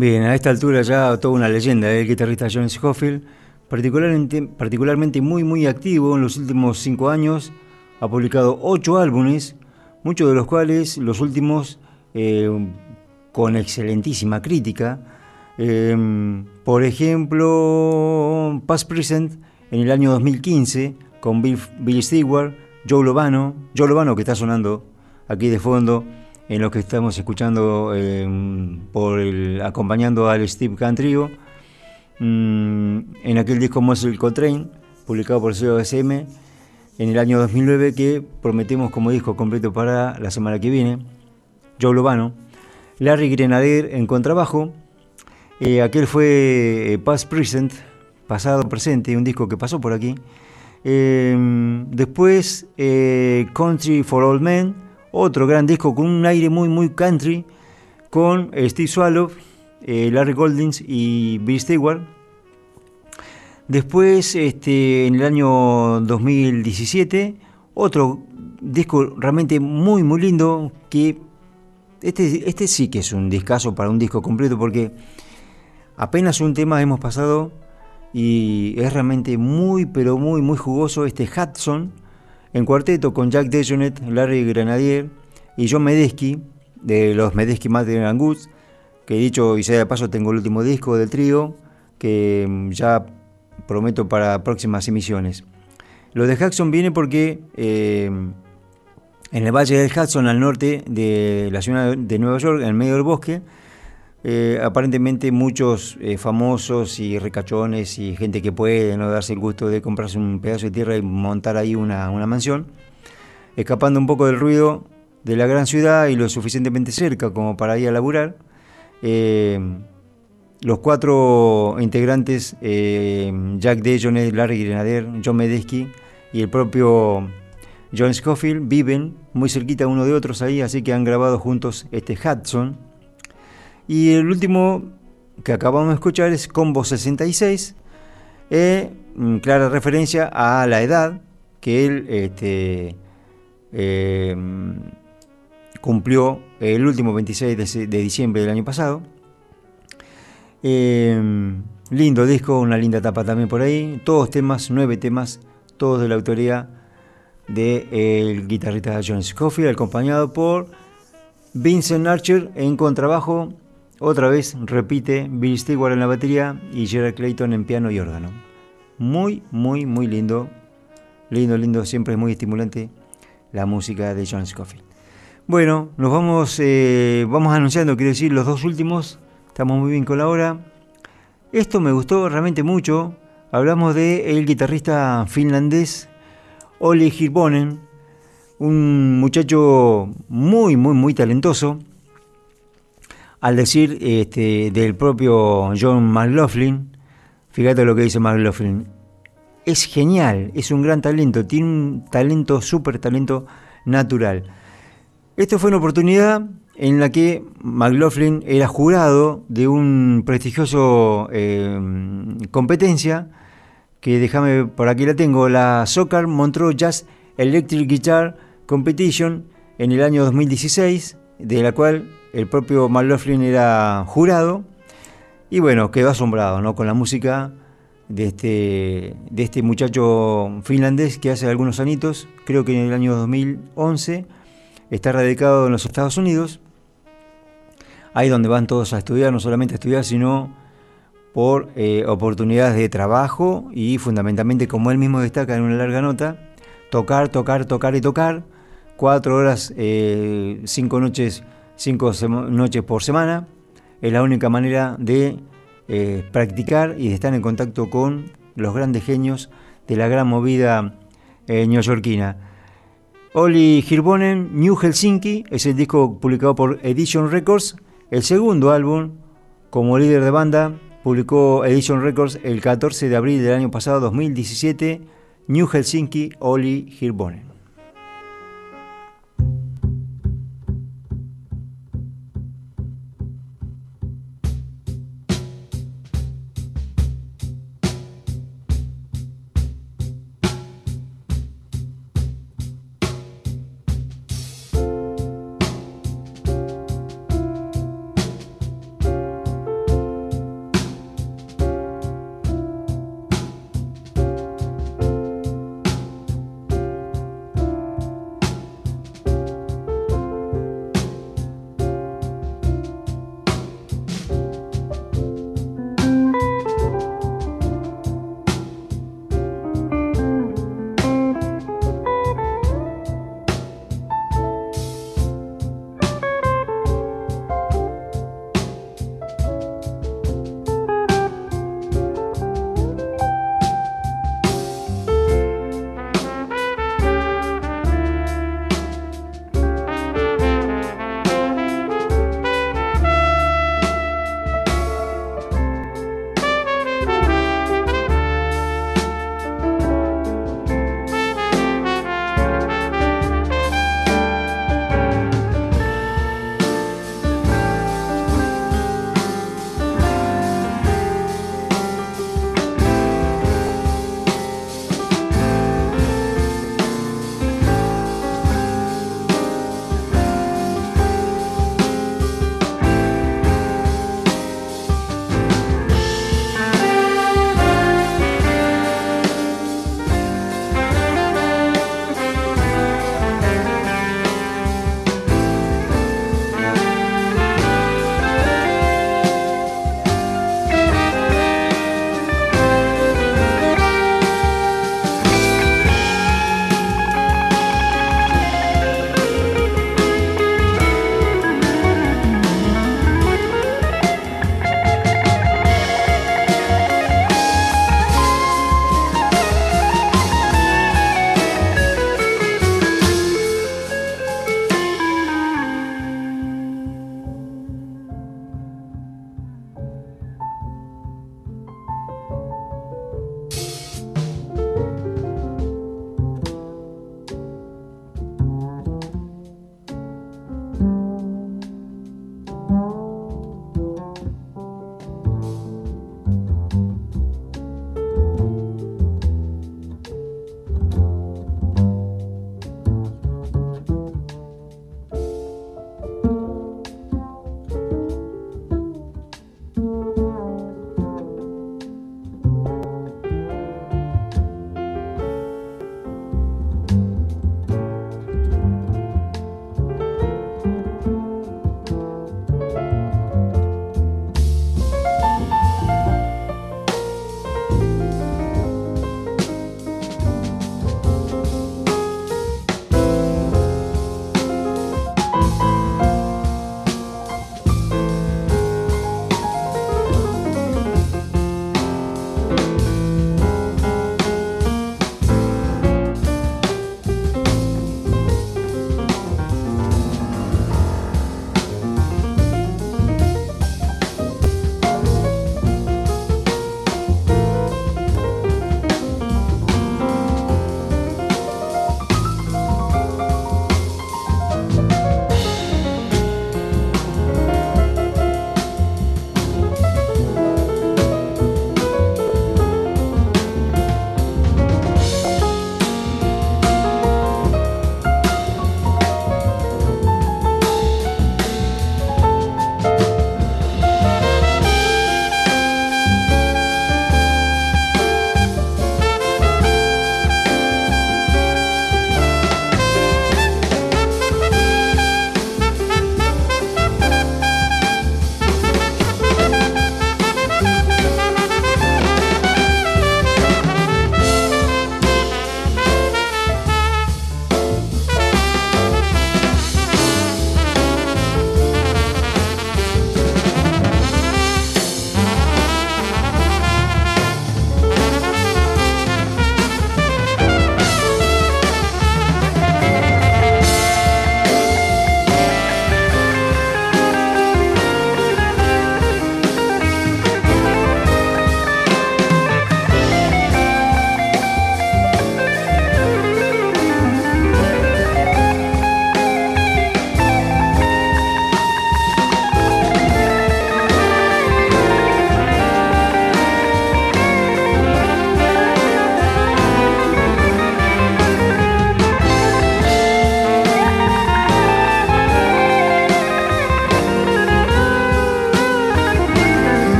Bien, a esta altura ya toda una leyenda, ¿eh? El guitarrista John Scofield, particularmente, particularmente muy muy activo en los últimos cinco años, ha publicado ocho álbumes, muchos de los cuales, los últimos, eh, con excelentísima crítica. Eh, por ejemplo, Past Present en el año dos mil quince, con Bill, Bill Stewart, Joe Lovano, Joe Lovano que está sonando aquí de fondo, en lo que estamos escuchando eh, por el, acompañando al Steve Gadd Trio, mm, en aquel disco Muscle Coltrane, publicado por C O S M en el año dos mil nueve, que prometemos como disco completo para la semana que viene. Joe Lovano, Larry Grenadier en contrabajo, eh, aquel fue eh, Past Present, pasado presente, un disco que pasó por aquí. Eh, después eh, Country for Old Men, otro gran disco con un aire muy muy country, con eh, Steve Swallow, eh, Larry Goldings y Bill Stewart. Después, este, en el año dos mil diecisiete, otro disco realmente muy muy lindo, que este, este sí que es un discazo para un disco completo, porque apenas un tema hemos pasado y es realmente muy pero muy muy jugoso. Este Hudson en cuarteto con Jack DeJohnette, Larry Grenadier y John Medeski, de los Medeski Martin and Goods, que dicho y sea de paso tengo el último disco del trío que ya prometo para próximas emisiones. Lo de Hudson viene porque eh, en el Valle del Hudson, al norte de la ciudad de Nueva York, en el medio del bosque, Eh, aparentemente muchos eh, famosos y ricachones y gente que puede no darse el gusto de comprarse un pedazo de tierra y montar ahí una, una mansión, escapando un poco del ruido de la gran ciudad y lo suficientemente cerca como para ir a laburar. Eh, los cuatro integrantes, eh, Jack DeJohnette, Larry Grenadier, John Medeski y el propio John Scofield, viven muy cerquita uno de otros ahí, así que han grabado juntos este Hudson. Y el último que acabamos de escuchar es Combo sesenta y seis, eh, clara referencia a la edad que él este, eh, cumplió el último veintiséis de, de diciembre del año pasado. Eh, lindo disco, una linda tapa también por ahí, todos temas, nueve temas, todos de la autoría del guitarrista John Scofield, acompañado por Vincent Archer en contrabajo. Otra vez repite Bill Stewart en la batería y Gerald Clayton en piano y órgano. Muy, muy, muy lindo. Lindo, lindo. Siempre es muy estimulante la música de John Scofield. Bueno, nos vamos, eh, vamos anunciando, quiero decir, los dos últimos. Estamos muy bien con la hora. Esto me gustó realmente mucho. Hablamos de el guitarrista finlandés Olli Hirvonen, un muchacho muy, muy, muy talentoso. Al decir este, del propio John McLaughlin, fíjate lo que dice McLaughlin, es genial, es un gran talento, tiene un talento, súper talento natural. Esto fue una oportunidad en la que McLaughlin era jurado de un prestigioso eh, competencia, que déjame, por aquí la tengo, la Soccer Montreux Jazz Electric Guitar Competition en el año dos mil dieciséis, de la cual el propio McLaughlin era jurado, y bueno, quedó asombrado, ¿no?, con la música de este, de este muchacho finlandés que hace algunos añitos, creo que en el año dos mil once, está radicado en los Estados Unidos, ahí donde van todos a estudiar, no solamente a estudiar, sino por eh, oportunidades de trabajo y fundamentalmente, como él mismo destaca en una larga nota, tocar, tocar, tocar y tocar, cuatro horas, eh, cinco noches, cinco sema- noches por semana, es la única manera de eh, practicar y de estar en contacto con los grandes genios de la gran movida eh, neoyorquina. Olli Hirvonen, New Helsinki, es el disco publicado por Edition Records, el segundo álbum como líder de banda. Publicó Edition Records el catorce de abril del año pasado, dos mil diecisiete, New Helsinki, Olli Hirvonen.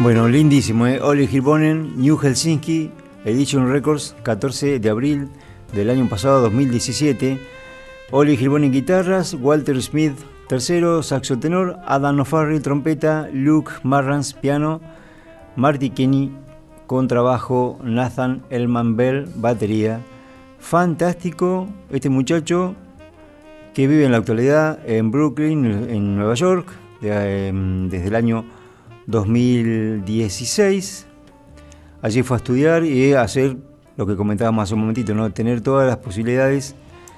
Bueno, lindísimo, ¿eh? Olli Hirvonen, New Helsinki, Edition Records, catorce de abril del año pasado, dos mil diecisiete. Olli Hirvonen guitarras, Walter Smith tercero, saxo tenor, Adam O'Farrill trompeta, Luke Marrans piano, Marty Kenny contrabajo, Nathan Elman Bell batería. Fantástico este muchacho que vive en la actualidad en Brooklyn, en Nueva York, desde el año dos mil dieciséis. Allí fue a estudiar y a hacer lo que comentábamos hace un momentito, ¿no? Tener todas las posibilidades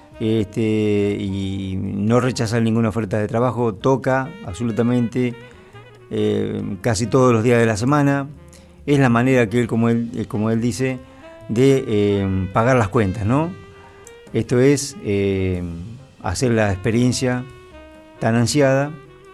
este, y no rechazar ninguna oferta de trabajo. Toca absolutamente eh, casi todos los días de la semana. Es la manera que él, como él, como él dice, de eh, pagar las cuentas, ¿no? Esto es eh, hacer la experiencia tan ansiada.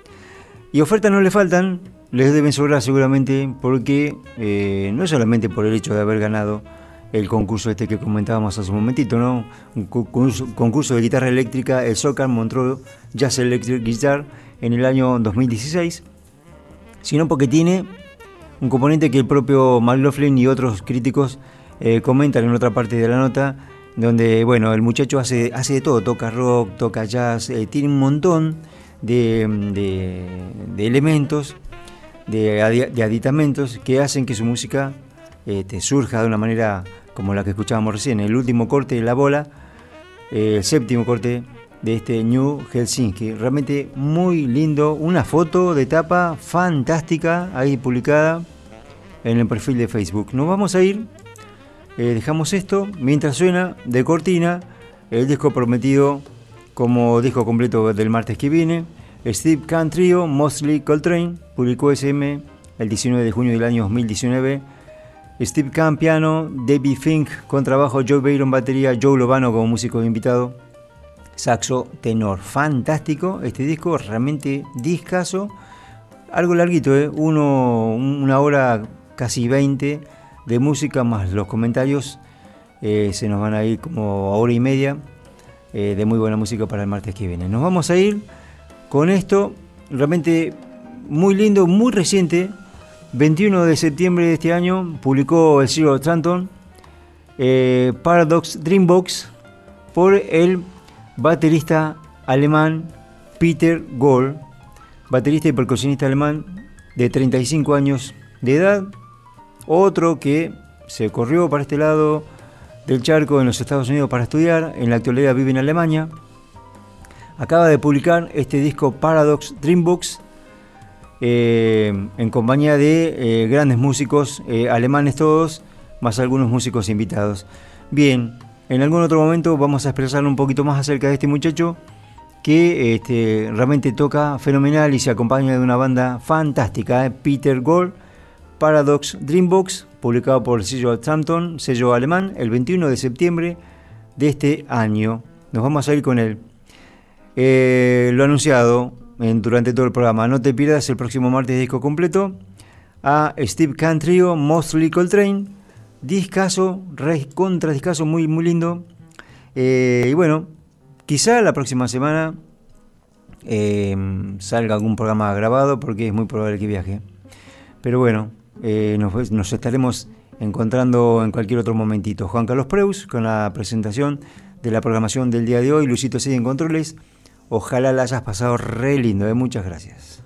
Y ofertas no le faltan, les deben sobrar seguramente, porque eh, no solamente por el hecho de haber ganado el concurso este que comentábamos hace un momentito, ¿no? Un concurso, concurso de guitarra eléctrica, el SOCAN Montreux Jazz Electric Guitar en el año dos mil dieciséis, sino porque tiene un componente que el propio McLaughlin y otros críticos eh, comentan en otra parte de la nota, donde, bueno, el muchacho hace, hace de todo, toca rock, toca jazz, eh, tiene un montón de, de, de elementos, de, adi- de aditamentos que hacen que su música este, surja de una manera como la que escuchábamos recién. El último corte de La Bola, eh, el séptimo corte de este New Helsinki, realmente muy lindo, una foto de tapa fantástica ahí publicada en el perfil de Facebook. Nos vamos a ir, eh, dejamos esto mientras suena de cortina el disco prometido como disco completo del martes que viene. Steve Kahn Trio, Mosley Coltrane, publicó S M el diecinueve de junio del año dos mil diecinueve. Steve Kahn piano, David Fink contrabajo, Joe Bayron batería, Joe Lovano como músico invitado, saxo tenor. Fantástico este disco, realmente discazo, algo larguito, ¿eh? Uno, una hora casi veinte de música más los comentarios, eh, se nos van a ir como a hora y media eh, de muy buena música para el martes que viene. Nos vamos a ir con esto, realmente muy lindo, muy reciente. veintiuno de septiembre de este año publicó el Zero Tranton eh, Paradox Dreambox por el baterista alemán Peter Goll, baterista y percusionista alemán de treinta y cinco años de edad, otro que se corrió para este lado del charco en los Estados Unidos para estudiar, en la actualidad vive en Alemania. Acaba de publicar este disco Paradox Dreambox eh, en compañía de eh, grandes músicos eh, alemanes todos, más algunos músicos invitados. Bien, en algún otro momento vamos a expresar un poquito más acerca de este muchacho que este, realmente toca fenomenal y se acompaña de una banda fantástica, ¿eh? Peter Goll, Paradox Dreambox, publicado por el sello Tranton, sello alemán, el veintiuno de septiembre de este año. Nos vamos a ir con él. Eh, lo anunciado en, durante todo el programa. No te pierdas el próximo martes disco completo a Steve Kahn Trio, Mosley Coltrane, discazo, re contra discazo, muy muy lindo. Eh, y bueno, quizá la próxima semana eh, salga algún programa grabado porque es muy probable que viaje. Pero bueno, eh, nos, nos estaremos encontrando en cualquier otro momentito. Juan Carlos Preus con la presentación de la programación del día de hoy. Luisito sigue en controles. Ojalá la hayas pasado re lindo, ¿eh? Muchas gracias.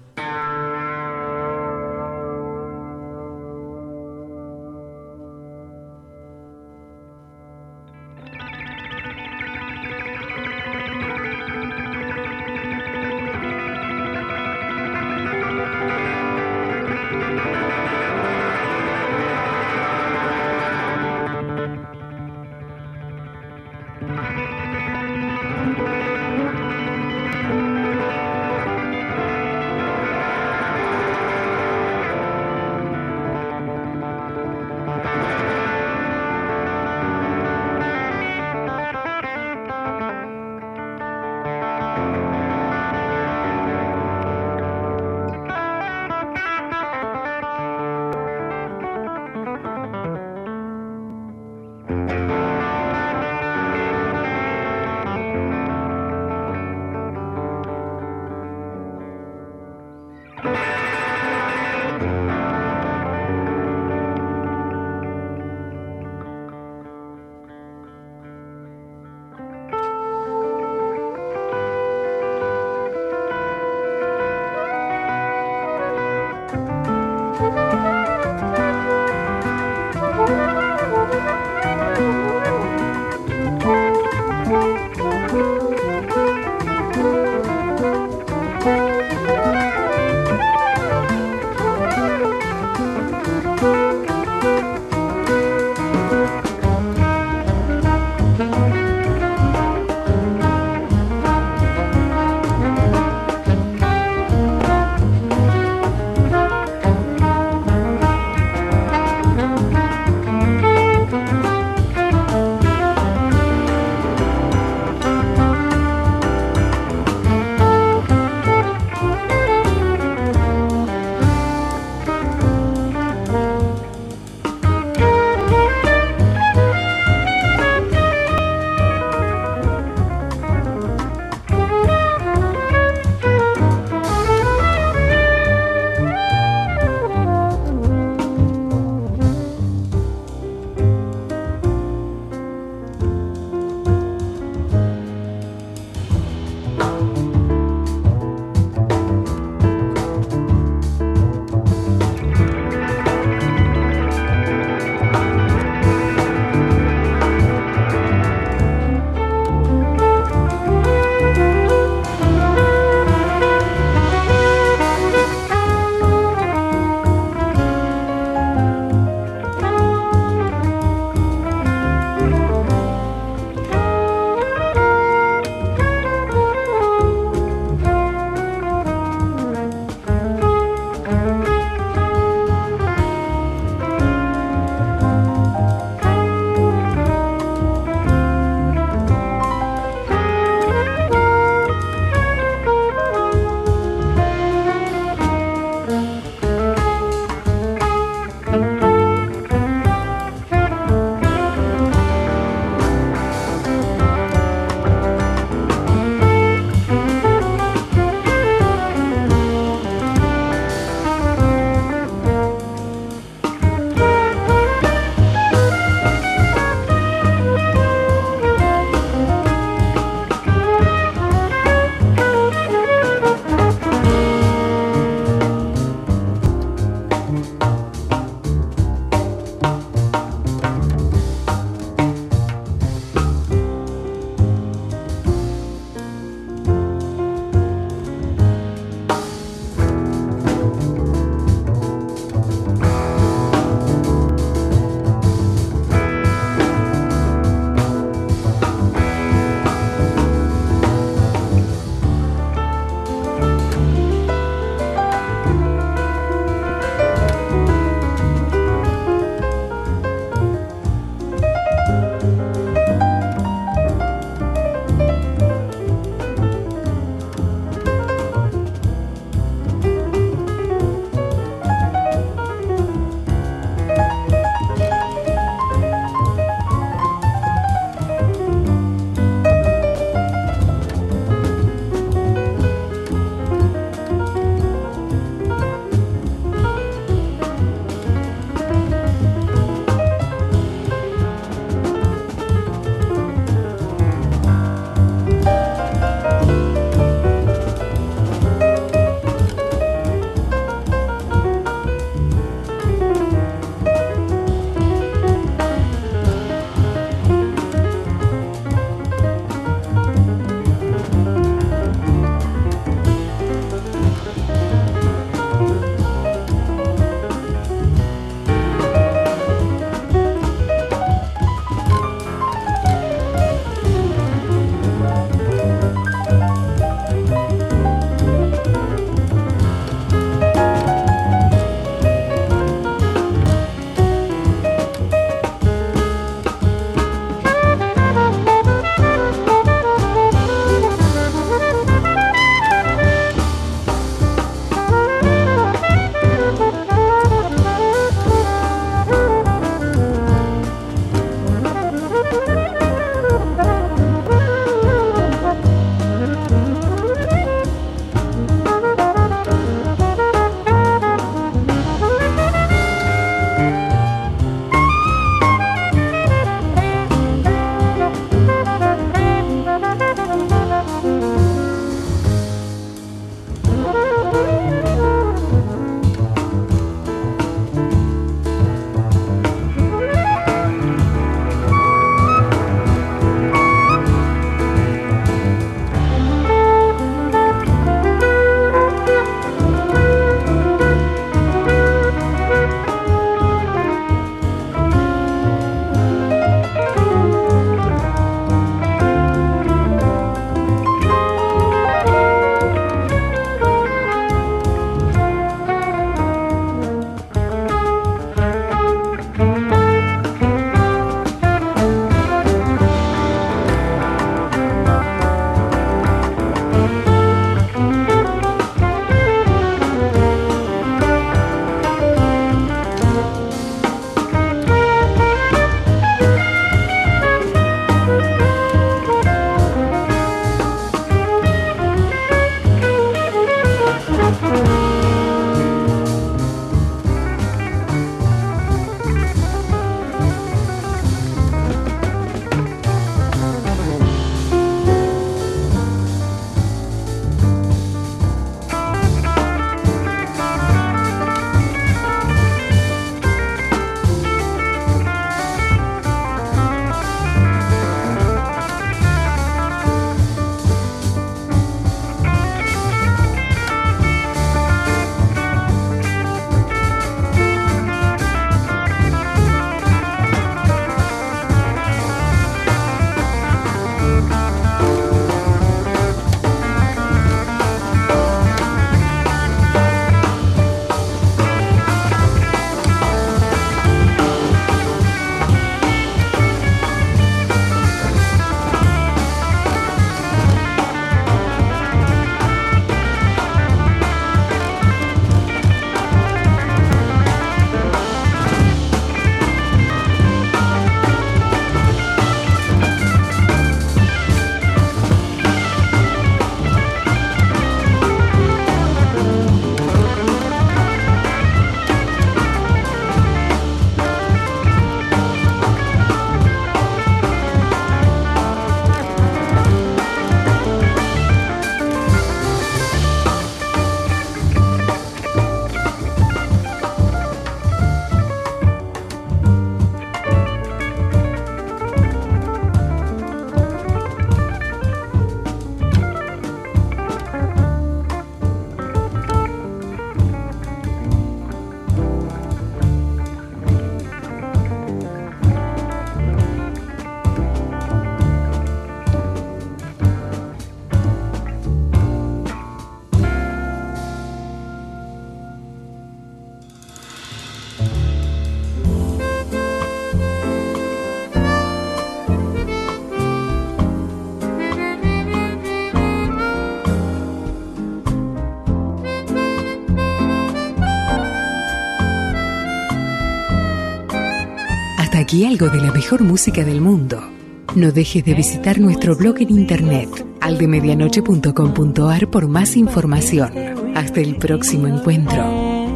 aquí algo de la mejor música del mundo. No dejes de visitar nuestro blog en internet, aldemedianoche punto com punto a r, por más información. Hasta el próximo encuentro.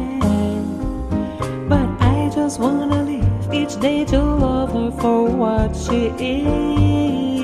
But I just wanna live each day to love her for what she is.